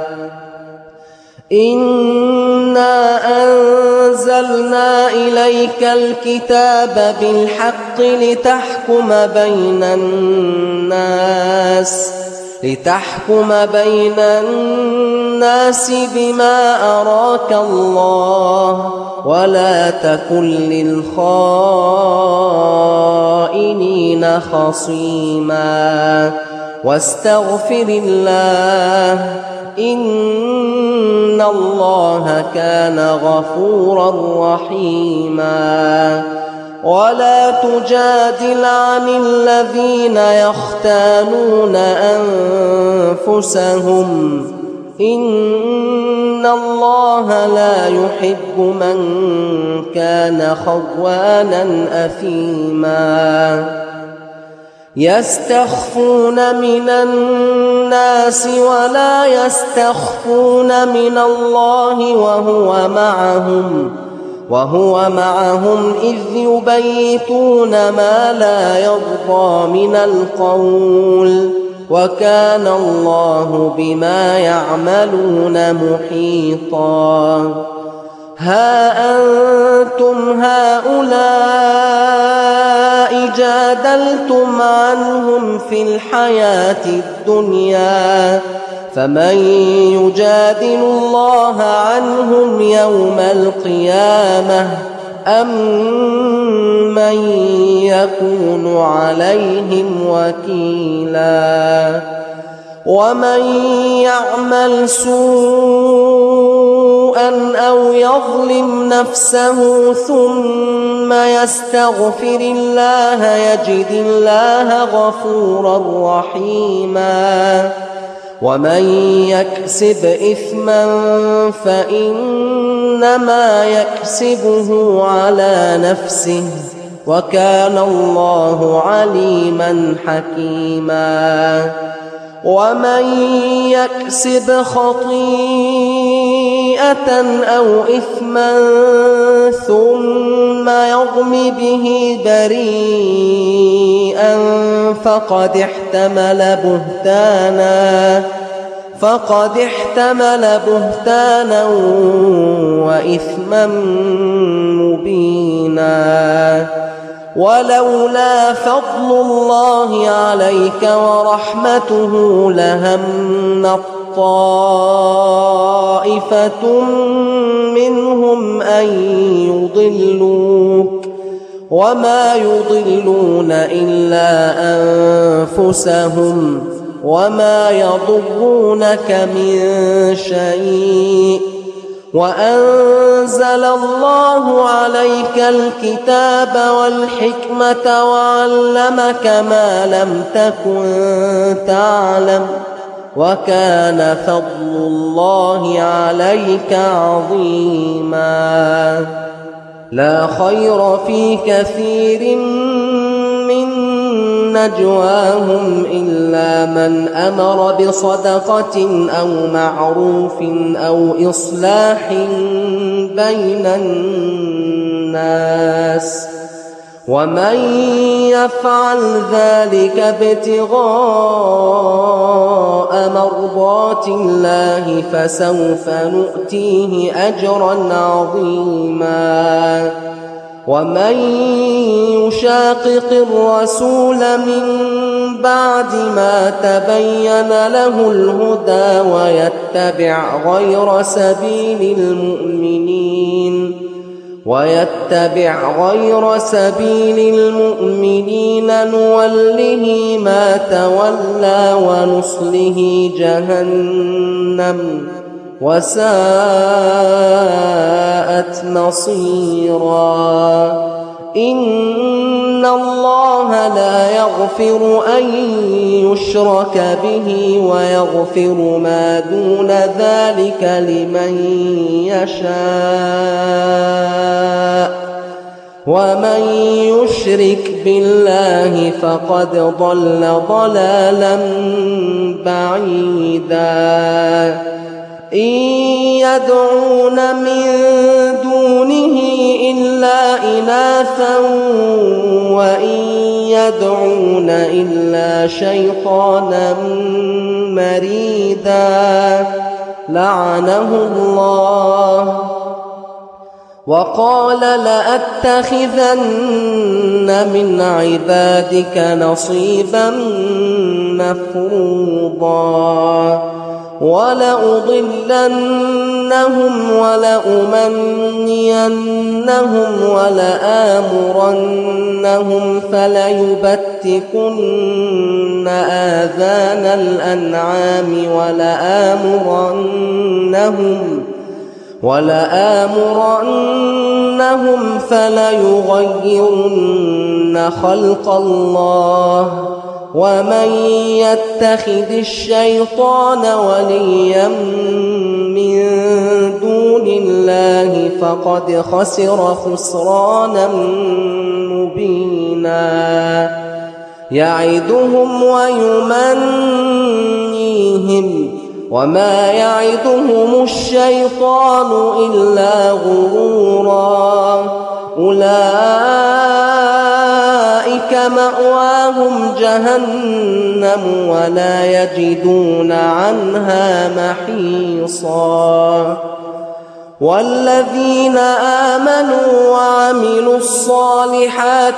إنا أنزلنا إليك الكتاب بالحق لتحكم بين الناس بما أراك الله ولا تكن للخائنين خصيما واستغفر الله إن الله كان غفورا رحيما ولا تجادل عن الذين يختانون أنفسهم إن الله لا يحب من كان خوانا أثيما يستخفون من الناس ولا يستخفون من الله وهو معهم إذ يبيتون ما لا يرضى من القول وكان الله بما يعملون محيطا ها أنتم هؤلاء جادلتم عنهم في الحياة الدنيا فمن يجادل الله عنهم يوم القيامة أم من يكون عليهم وكيلا ومن يعمل سوءا أو يظلم نفسه ثم يستغفر الله يجد الله غفورا رحيما ومن يكسب إثما فإنما يكسبه على نفسه وكان الله عليما حكيما ومن يكسب خطيئة أو إثما ثم يرم به بريئا فقد احتمل بهتانا وإثما مبينا ولولا فضل الله عليك ورحمته لهم طائفة منهم أن يضلوك وما يضلون إلا أنفسهم وما يضرونك من شيء وأنزل الله عليك الكتاب والحكمة وعلمك ما لم تكن تعلم وكان فضل الله عليك عظيما لا خير في كثير من نجواهم إلا من أمر بصدقة أو معروف أو إصلاح بين الناس ومن يفعل ذلك ابتغاء مرضات الله فسوف نؤتيه أجرا عظيما ومن يشاقق الرسول من بعد ما تبين له الهدى ويتبع غير سبيل المؤمنين نوله ما تولى ونصله جهنم وساءت مصيرا. إن الله لا يغفر أن يشرك به ويغفر ما دون ذلك لمن يشاء، ومن يشرك بالله فقد ضل ضلالا بعيدا. إن يدعون من دونه إلا إناثا وإن يدعون إلا شيطانا مريدا لعنه الله وقال لأتخذن من عبادك نصيبا مفروضا ولأضلنهم ولأمنينهم ولآمرنهم فليبتكن آذان الأنعام ولآمرنهم فليغيرن خلق الله ومن يتخذ الشيطان وليا من دون الله فقد خسر خسرانا مبينا. يعدهم ويمنيهم وما يعدهم الشيطان إلا غرورا. أولئك مأواهم جهنم ولا يجدون عنها محيصا. والذين آمنوا وعملوا الصالحات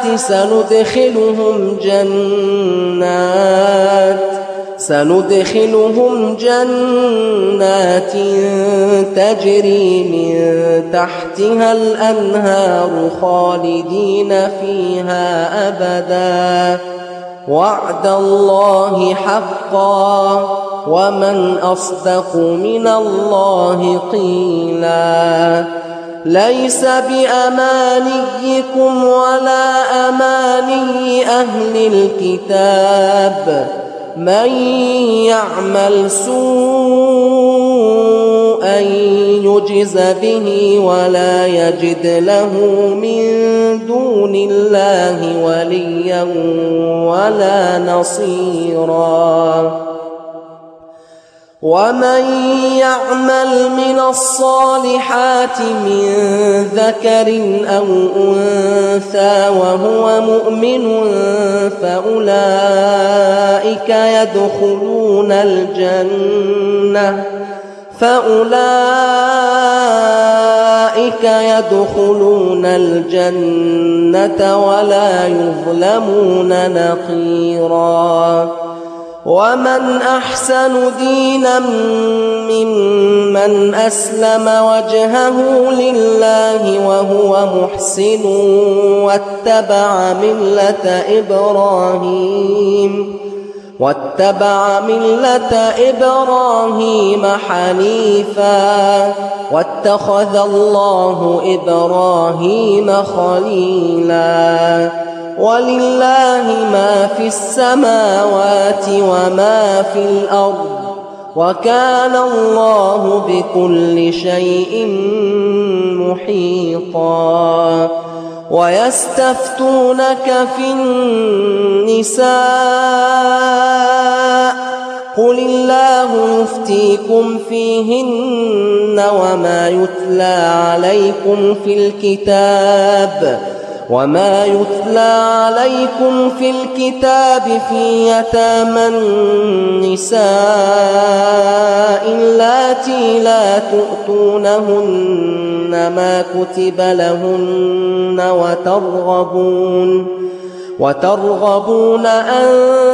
سندخلهم جنات تجري من تحتها الأنهار خالدين فيها أبدا وعد الله حقا ومن أصدق من الله قيلا. ليس بأمانيكم ولا أماني أهل الكتاب من يعمل سوءا يجز به ولا يجد له من دون الله وليا ولا نصيرا. ومن يعمل من الصالحات من ذكر أو أنثى وهو مؤمن فأولئك يدخلون الجنة ولا يظلمون نقيرا. ومن أحسن دينا ممن أسلم وجهه لله وهو محسن واتبع ملة إبراهيم حنيفا واتخذ الله إبراهيم خليلا. ولله ما في السماوات وما في الأرض وكان الله بكل شيء محيطا. ويستفتونك في النساء قل الله يفتيكم فيهن وما يتلى عليكم في الكتاب في يتامى النساء اللاتي اللاتي لا تؤتونهن ما كتب لهن وترغبون أن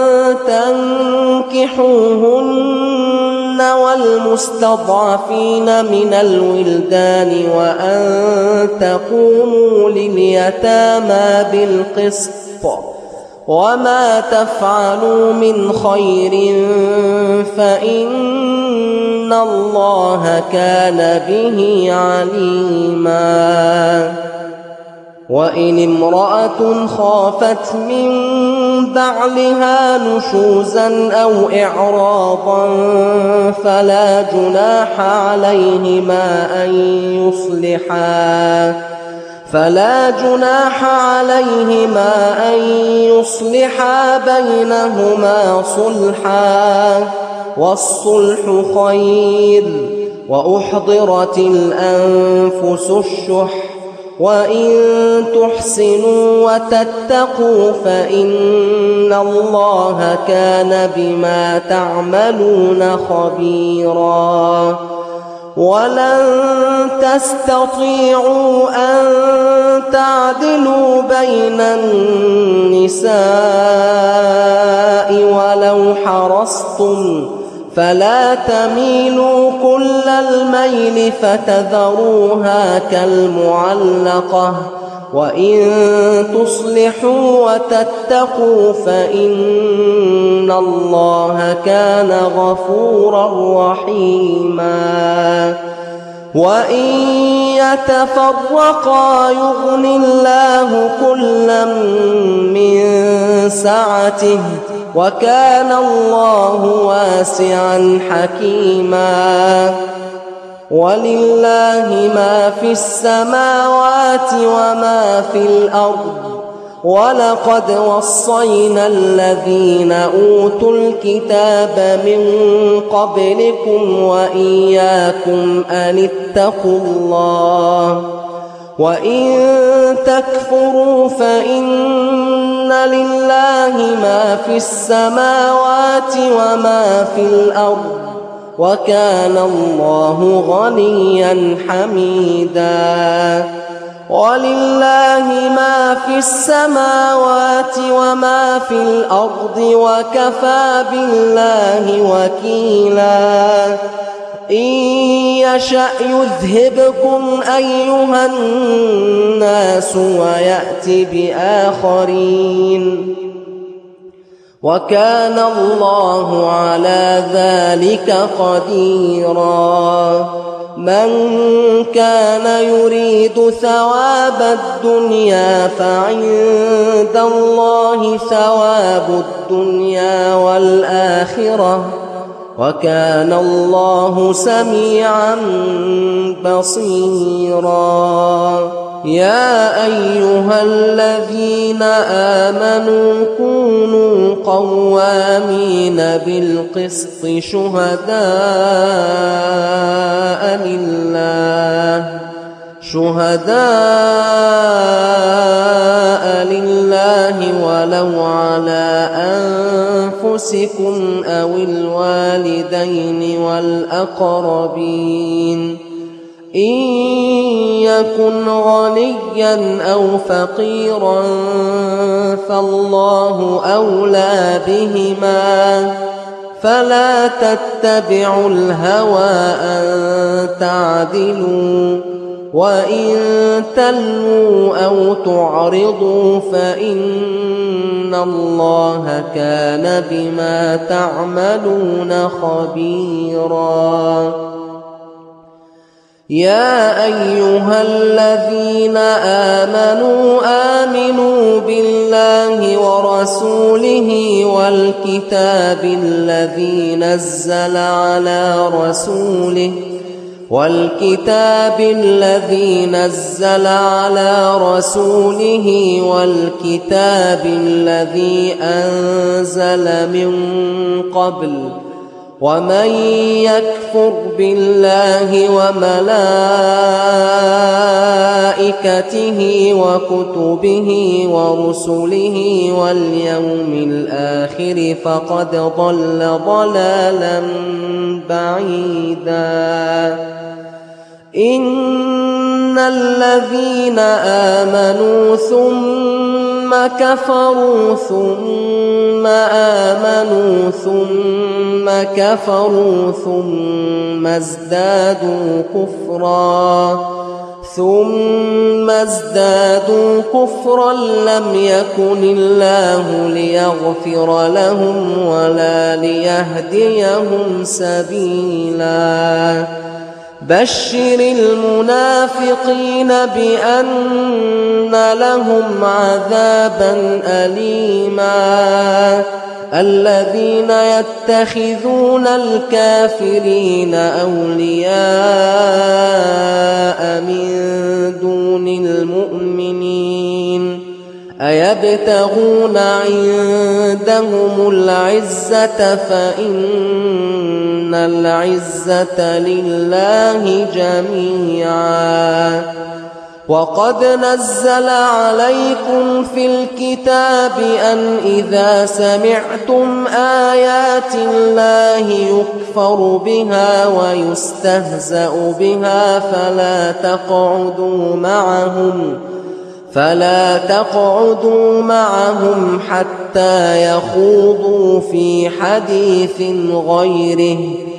تنكحوهن والمستضعفين من الولدان وأن تقوموا لليتامى بالقسط وما تفعلوا من خير فإن الله كان به عليما وإن امرأة خافت من بعلها نشوزا أو إعراضا فلا جناح عليهما أن يصلحا بينهما صلحا والصلح خير وأحضرت الأنفس الشح وإن تحسنوا وتتقوا فإن الله كان بما تعملون خبيرا ولن تستطيعوا أن تعدلوا بين النساء ولو حرصتم فلا تميلوا كل الميل فتذروها كالمعلقة وإن تصلحوا وتتقوا فإن الله كان غفورا رحيما وإن يتفرقا يغن الله كلا من سعته وكان الله واسعا حكيما ولله ما في السماوات وما في الأرض ولقد وصينا الذين أوتوا الكتاب من قبلكم وإياكم أن اتقوا الله وإن تكفروا فإن لله ما في السماوات وما في الأرض وكان الله غنيا حميدا ولله ما في السماوات وما في الأرض وكفى بالله وكيلا إن يشأ يذهبكم أيها الناس ويأتي بآخرين وكان الله على ذلك قديرا من كان يريد ثواب الدنيا فعند الله ثواب الدنيا والآخرة وكان الله سميعا بصيرا يا أيها الذين آمنوا كونوا قوامين بالقسط شهداء لله ولو على أنفسكم أو الوالدين والأقربين إن يكن غنيا أو فقيرا فالله أولى بهما فلا تتبعوا الهوى أن تعدلوا وإن تلووا أو تعرضوا فإن الله كان بما تعملون خبيرا يا أيها الذين آمنوا بالله ورسوله والكتاب الذي نزل على رسوله والكتاب الذي أنزل من قبل ومن يكفر بالله وملائكته وكتبه ورسله واليوم الآخر فقد ضل ضلالا بعيدا إن الذين آمنوا ثم كفروا ثم آمنوا ثم كفروا ثم ازدادوا كفرا لم يكن الله ليغفر لهم ولا ليهديهم سبيلا بشر المنافقين بأن لهم عذابا أليما الذين يتخذون الكافرين أولياء من دون المؤمنين أيبتغون عندهم العزة فإن العزة لله جميعا وقد نزل عليكم في الكتاب أن إذا سمعتم آيات الله يكفر بها ويستهزأ بها فلا تقعدوا معهم حتى يخوضوا في حديث غيره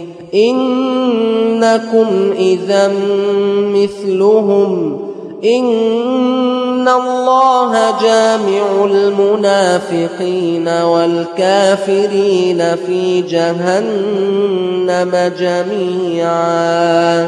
إنكم إذا مثلهم إن الله جامع المنافقين والكافرين في جهنم جميعا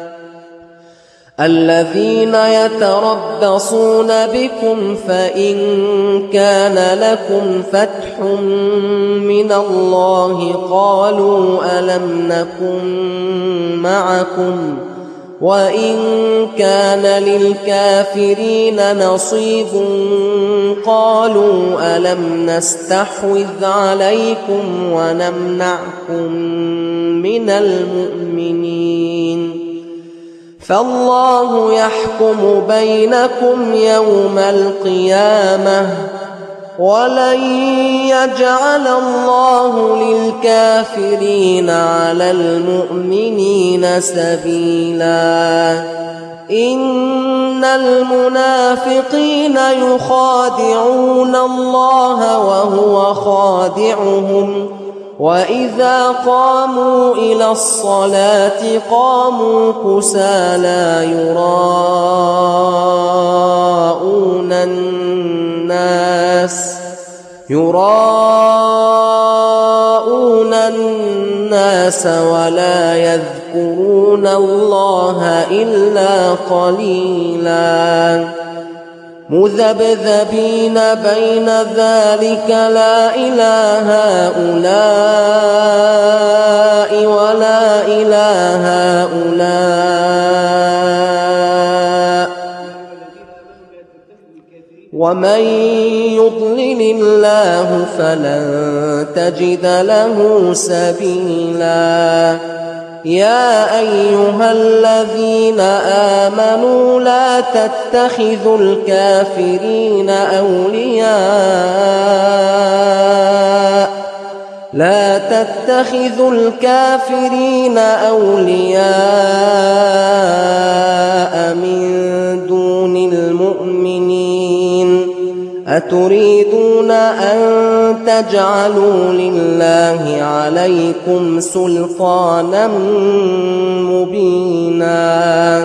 الذين يتربصون بكم فإن كان لكم فتح من الله قالوا ألم نكن معكم وإن كان للكافرين نصيب قالوا ألم نستحوذ عليكم ونمنعكم من المؤمنين فالله يحكم بينكم يوم القيامة ولن يجعل الله للكافرين على المؤمنين سبيلا إن المنافقين يخادعون الله وهو خادعهم وإذا قاموا إلى الصلاة قاموا كسالى يراءون الناس ولا يذكرون الله إلا قليلا مذبذبين بين ذلك لا إله هؤلاء ولا إله هؤلاء ومن يضلل الله فلن تجد له سبيلا يا أيها الذين آمنوا لا تتخذوا الكافرين أولياء من دون المؤمنين أتريدون أن تجعلوا لله عليكم سلطانا مبينا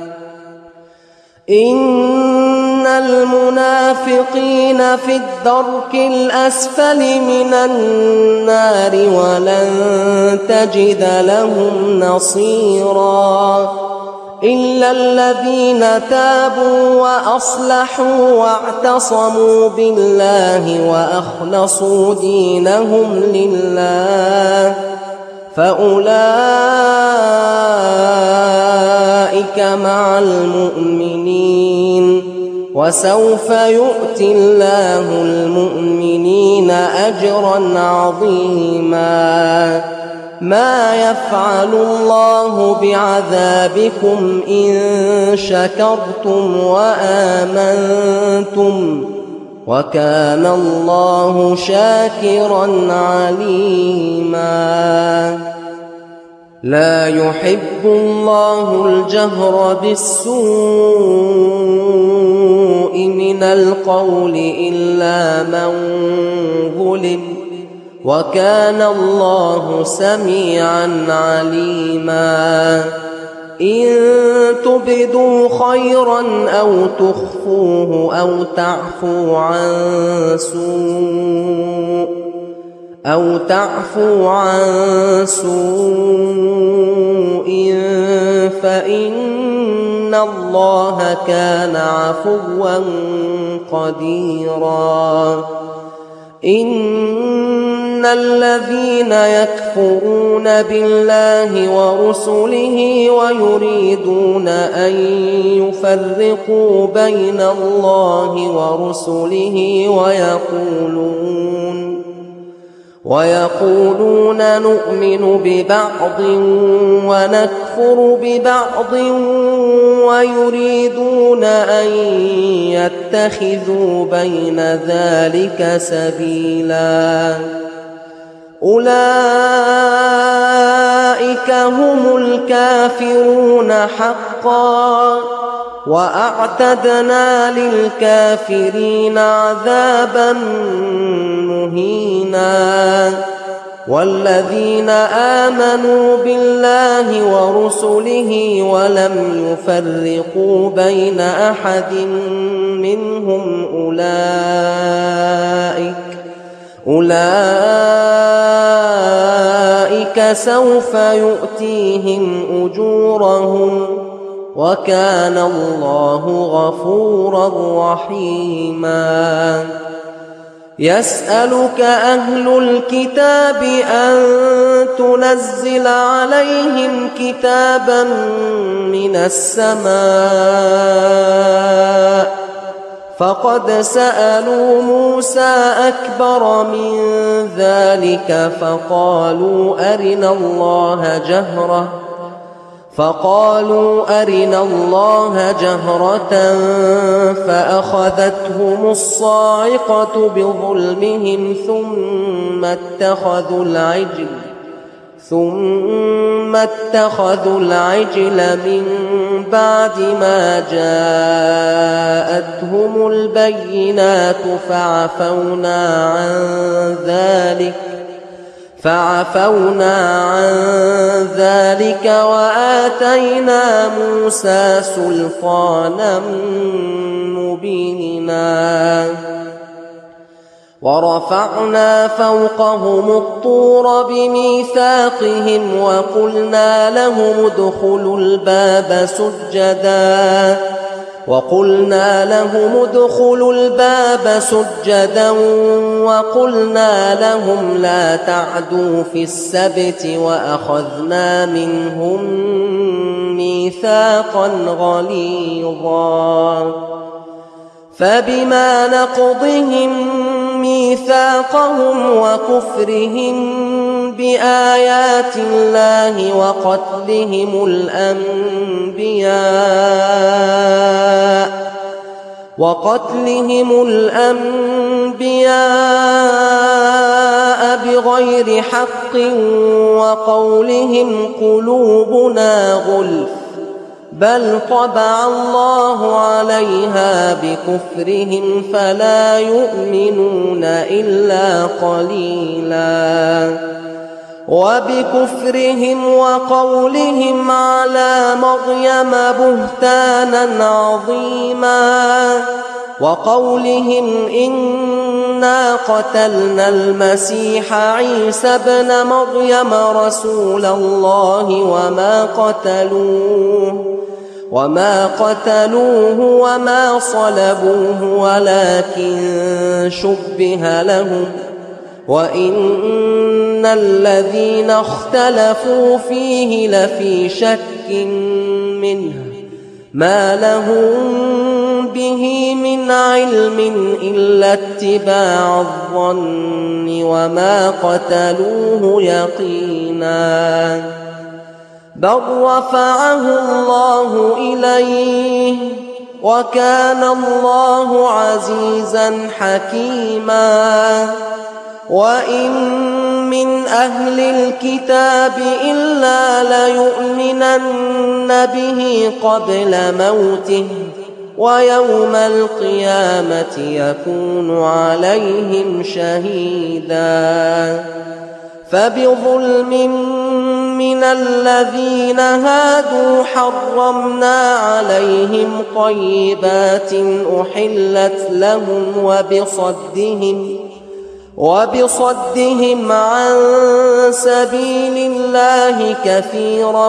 إن المنافقين في الدرك الأسفل من النار ولن تجد لهم نصيرا إلا الذين تابوا وأصلحوا واعتصموا بالله وأخلصوا دينهم لله فأولئك مع المؤمنين وسوف يؤتي الله المؤمنين أجرا عظيما ما يفعل الله بعذابكم إن شكرتم وآمنتم وكان الله شاكرا عليما لا يحب الله الجهر بالسوء من القول إلا من ظلم وكان الله سميعا عليما إن تبدوا خيرا أو تخفوه أو تعفو عن سوء فإن الله كان عفوا قديرا إن الذين يكفرون بالله ورسله ويريدون أن يفرقوا بين الله ورسله ويقولون نؤمن ببعض ونكفر ببعض ويريدون أن يتخذوا بين ذلك سبيلا أولئك هم الكافرون حقا وأعتدنا للكافرين عذابا مهينا والذين آمنوا بالله ورسله ولم يفرقوا بين أحد منهم أولئك سوف يؤتيهم أجورهم وكان الله غفورا رحيما يسألك أهل الكتاب أن تنزل عليهم كتابا من السماء فقد سألوا موسى أكبر من ذلك فقالوا أرنا الله جهرة فأخذتهم الصاعقة بظلمهم ثم اتخذوا العجل من بعد ما جاءتهم البينات فعفونا عن ذلك وآتينا موسى سلطانا مبينا ورفعنا فوقهم الطور بميثاقهم وقلنا لهم ادخلوا الباب سجدا وقلنا لهم لا تعدوا في السبت وأخذنا منهم ميثاقا غليظا فبما نقضهم ميثاقهم وكفرهم بآيات الله وقتلهم الأنبياء بغير حق وقولهم قلوبنا غلف بل طبع الله عليها بكفرهم فلا يؤمنون إلا قليلا وبكفرهم وقولهم على مريم بهتانا عظيما وقولهم إنا قتلنا المسيح عيسى ابن مريم رسول الله وما قتلوه وما صلبوه ولكن شبه لهم وإن الذين اختلفوا فيه لفي شك منه ما لهم به من علم إلا اتباع الظن وما قتلوه يقينا بل رفعه الله إليه وكان الله عزيزا حكيما وإن من أهل الكتاب إلا ليؤمنن به قبل موته ويوم القيامة يكون عليهم شهيدا فبظلم من الذين هادوا حرمنا عليهم طيبات أحلت لهم وبصدهم عن سبيل الله كثيرا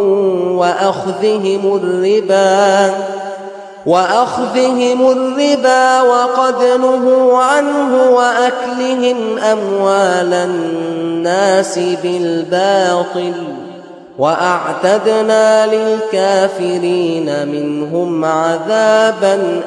وأخذهم الربا وقد نهوا عنه وأكلهم أموال الناس بالباطل وأعتدنا للكافرين منهم عذابا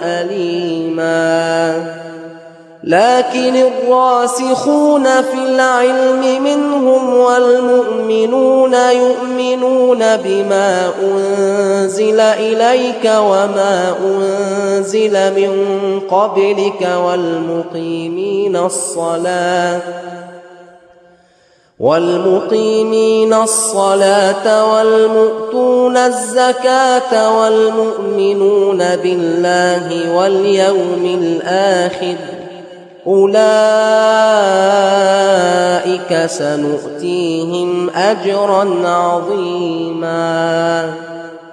أليما لكن الراسخون في العلم منهم والمؤمنون يؤمنون بما أنزل إليك وما أنزل من قبلك والمقيمين الصلاة والمؤتون الزكاة والمؤمنون بالله واليوم الآخر أولئك سنؤتيهم أجرا عظيما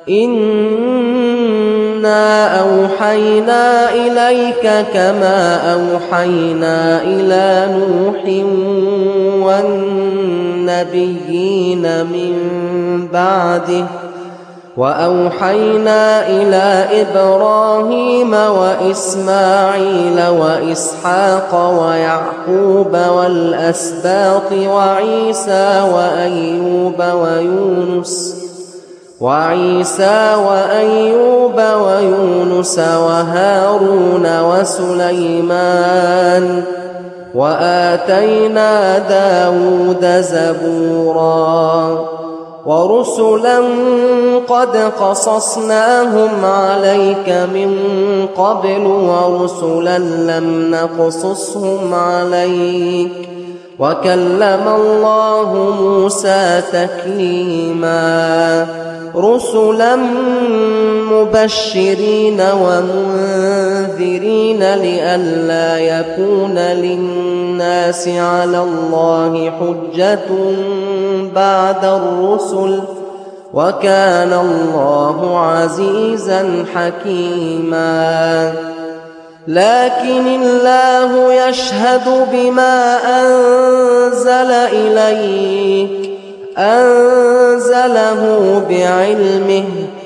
إنا أوحينا إليك كما أوحينا إلى نوح والنبيين من بعده وأوحينا إلى إبراهيم وإسماعيل وإسحاق ويعقوب والأسباط وعيسى وأيوب ويونس وهارون وسليمان وآتينا داود زبورا ورسلا قد قصصناهم عليك من قبل ورسلا لم نقصصهم عليك وكلم الله موسى تكليما رسلا مبشرين ومنذرين لئلا يكون للناس على الله حجة بعد الرسل وكان الله عزيزا حكيما لكن الله يشهد بما أنزل إليك أنزله بعلمه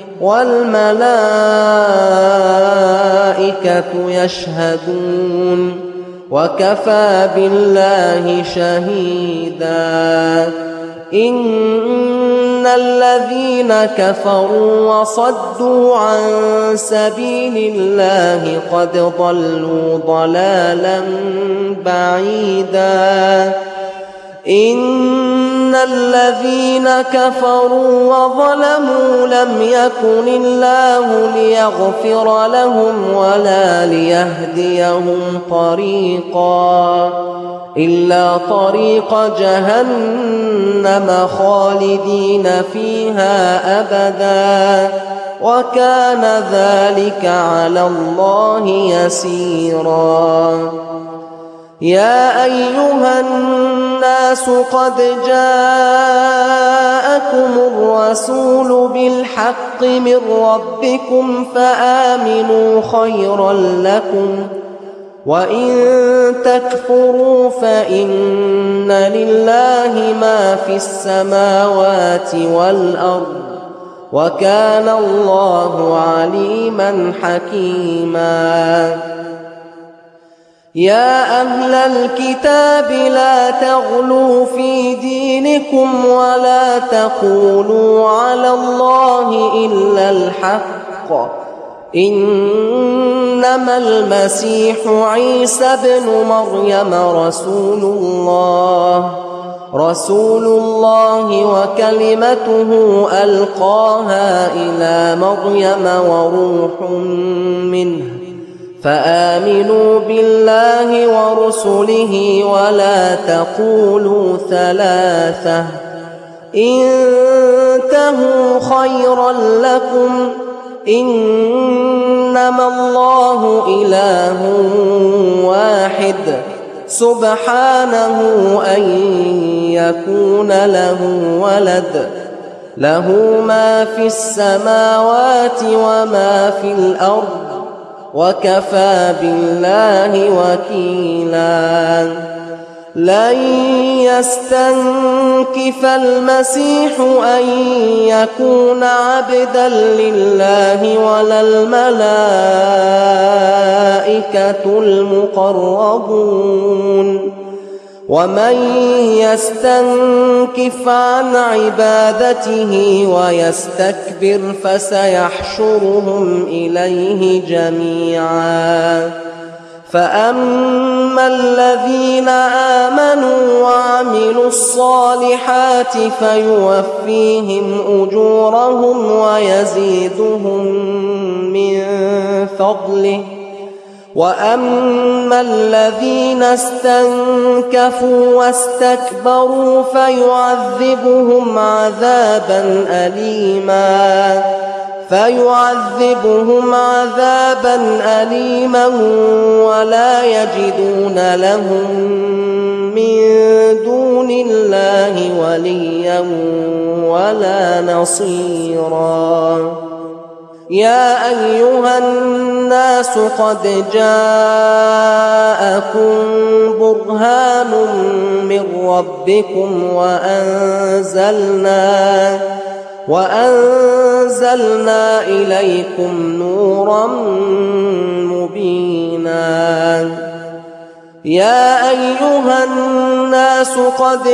والملائكة يشهدون وكفى بالله شهيدا إن الذين كفروا وصدوا عن سبيل الله قد ضلوا ضلالا بعيدا إن الذين كفروا وظلموا لم يكن الله ليغفر لهم ولا ليهديهم طريقا إلا طريق جهنم خالدين فيها أبدا وكان ذلك على الله يسيرا يا أيها الناس قد جاءكم الرسول بالحق من ربكم فآمنوا خيرا لكم وإن تكفروا فإن لله ما في السماوات والأرض وكان الله عليما حكيما يا أهل الكتاب لا تغلوا في دينكم ولا تقولوا على الله إلا الحق إنما المسيح عيسى ابن مريم رسول الله وكلمته ألقاها إلى مريم وروح منه فآمنوا بالله ورسله ولا تقولوا ثلاثة انتهوا خيرا لكم إنما الله إله واحد سبحانه أن يكون له ولد له ما في السماوات وما في الأرض وكفى بالله وكيلا لن يستنكف المسيح أن يكون عبدا لله ولا الملائكة المقربون ومن يستنكف عن عبادته ويستكبر فسيحشرهم إليه جميعا فأما الذين آمنوا وعملوا الصالحات فيوفيهم أجورهم ويزيدهم من فضله وأما الذين استنكفوا واستكبروا فيعذبهم عذابا أليما ولا يجدون لهم من دون الله وليا ولا نصيرا يا أيها الناس قد جاءكم برهان من ربكم وأنزلنا إليكم نورا مبينا يا أيها الناس قد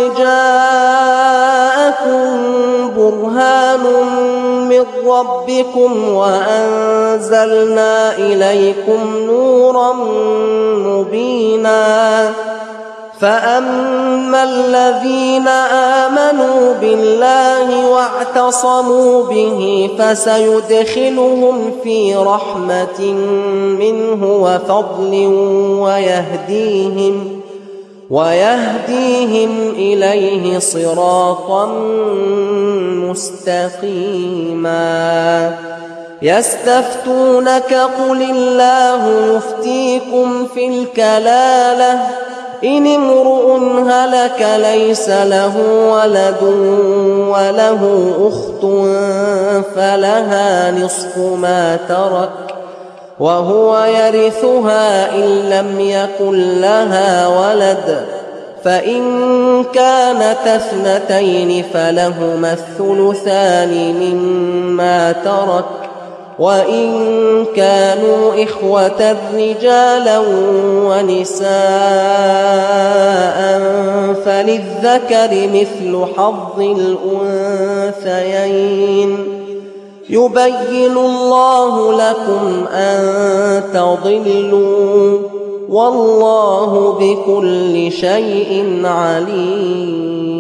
جاءكم برهان من ربكم وأنزلنا إليكم نورا مبينا فأما الذين آمنوا بالله واعتصموا به فسيدخلهم في رحمة منه وفضل ويهديهم إليه صراطا مستقيما يستفتونك قل الله يفتيكم في الكلالة إن امرؤ هلك ليس له ولد وله أخت فلها نصف ما ترك وهو يرثها إن لم يكن لها ولد فإن كانت اثنتين فلهما الثلثان مما ترك وإن كانوا إخوة رجالا ونساء فللذكر مثل حظ الأنثيين يبين الله لكم أن تضلوا والله بكل شيء عليم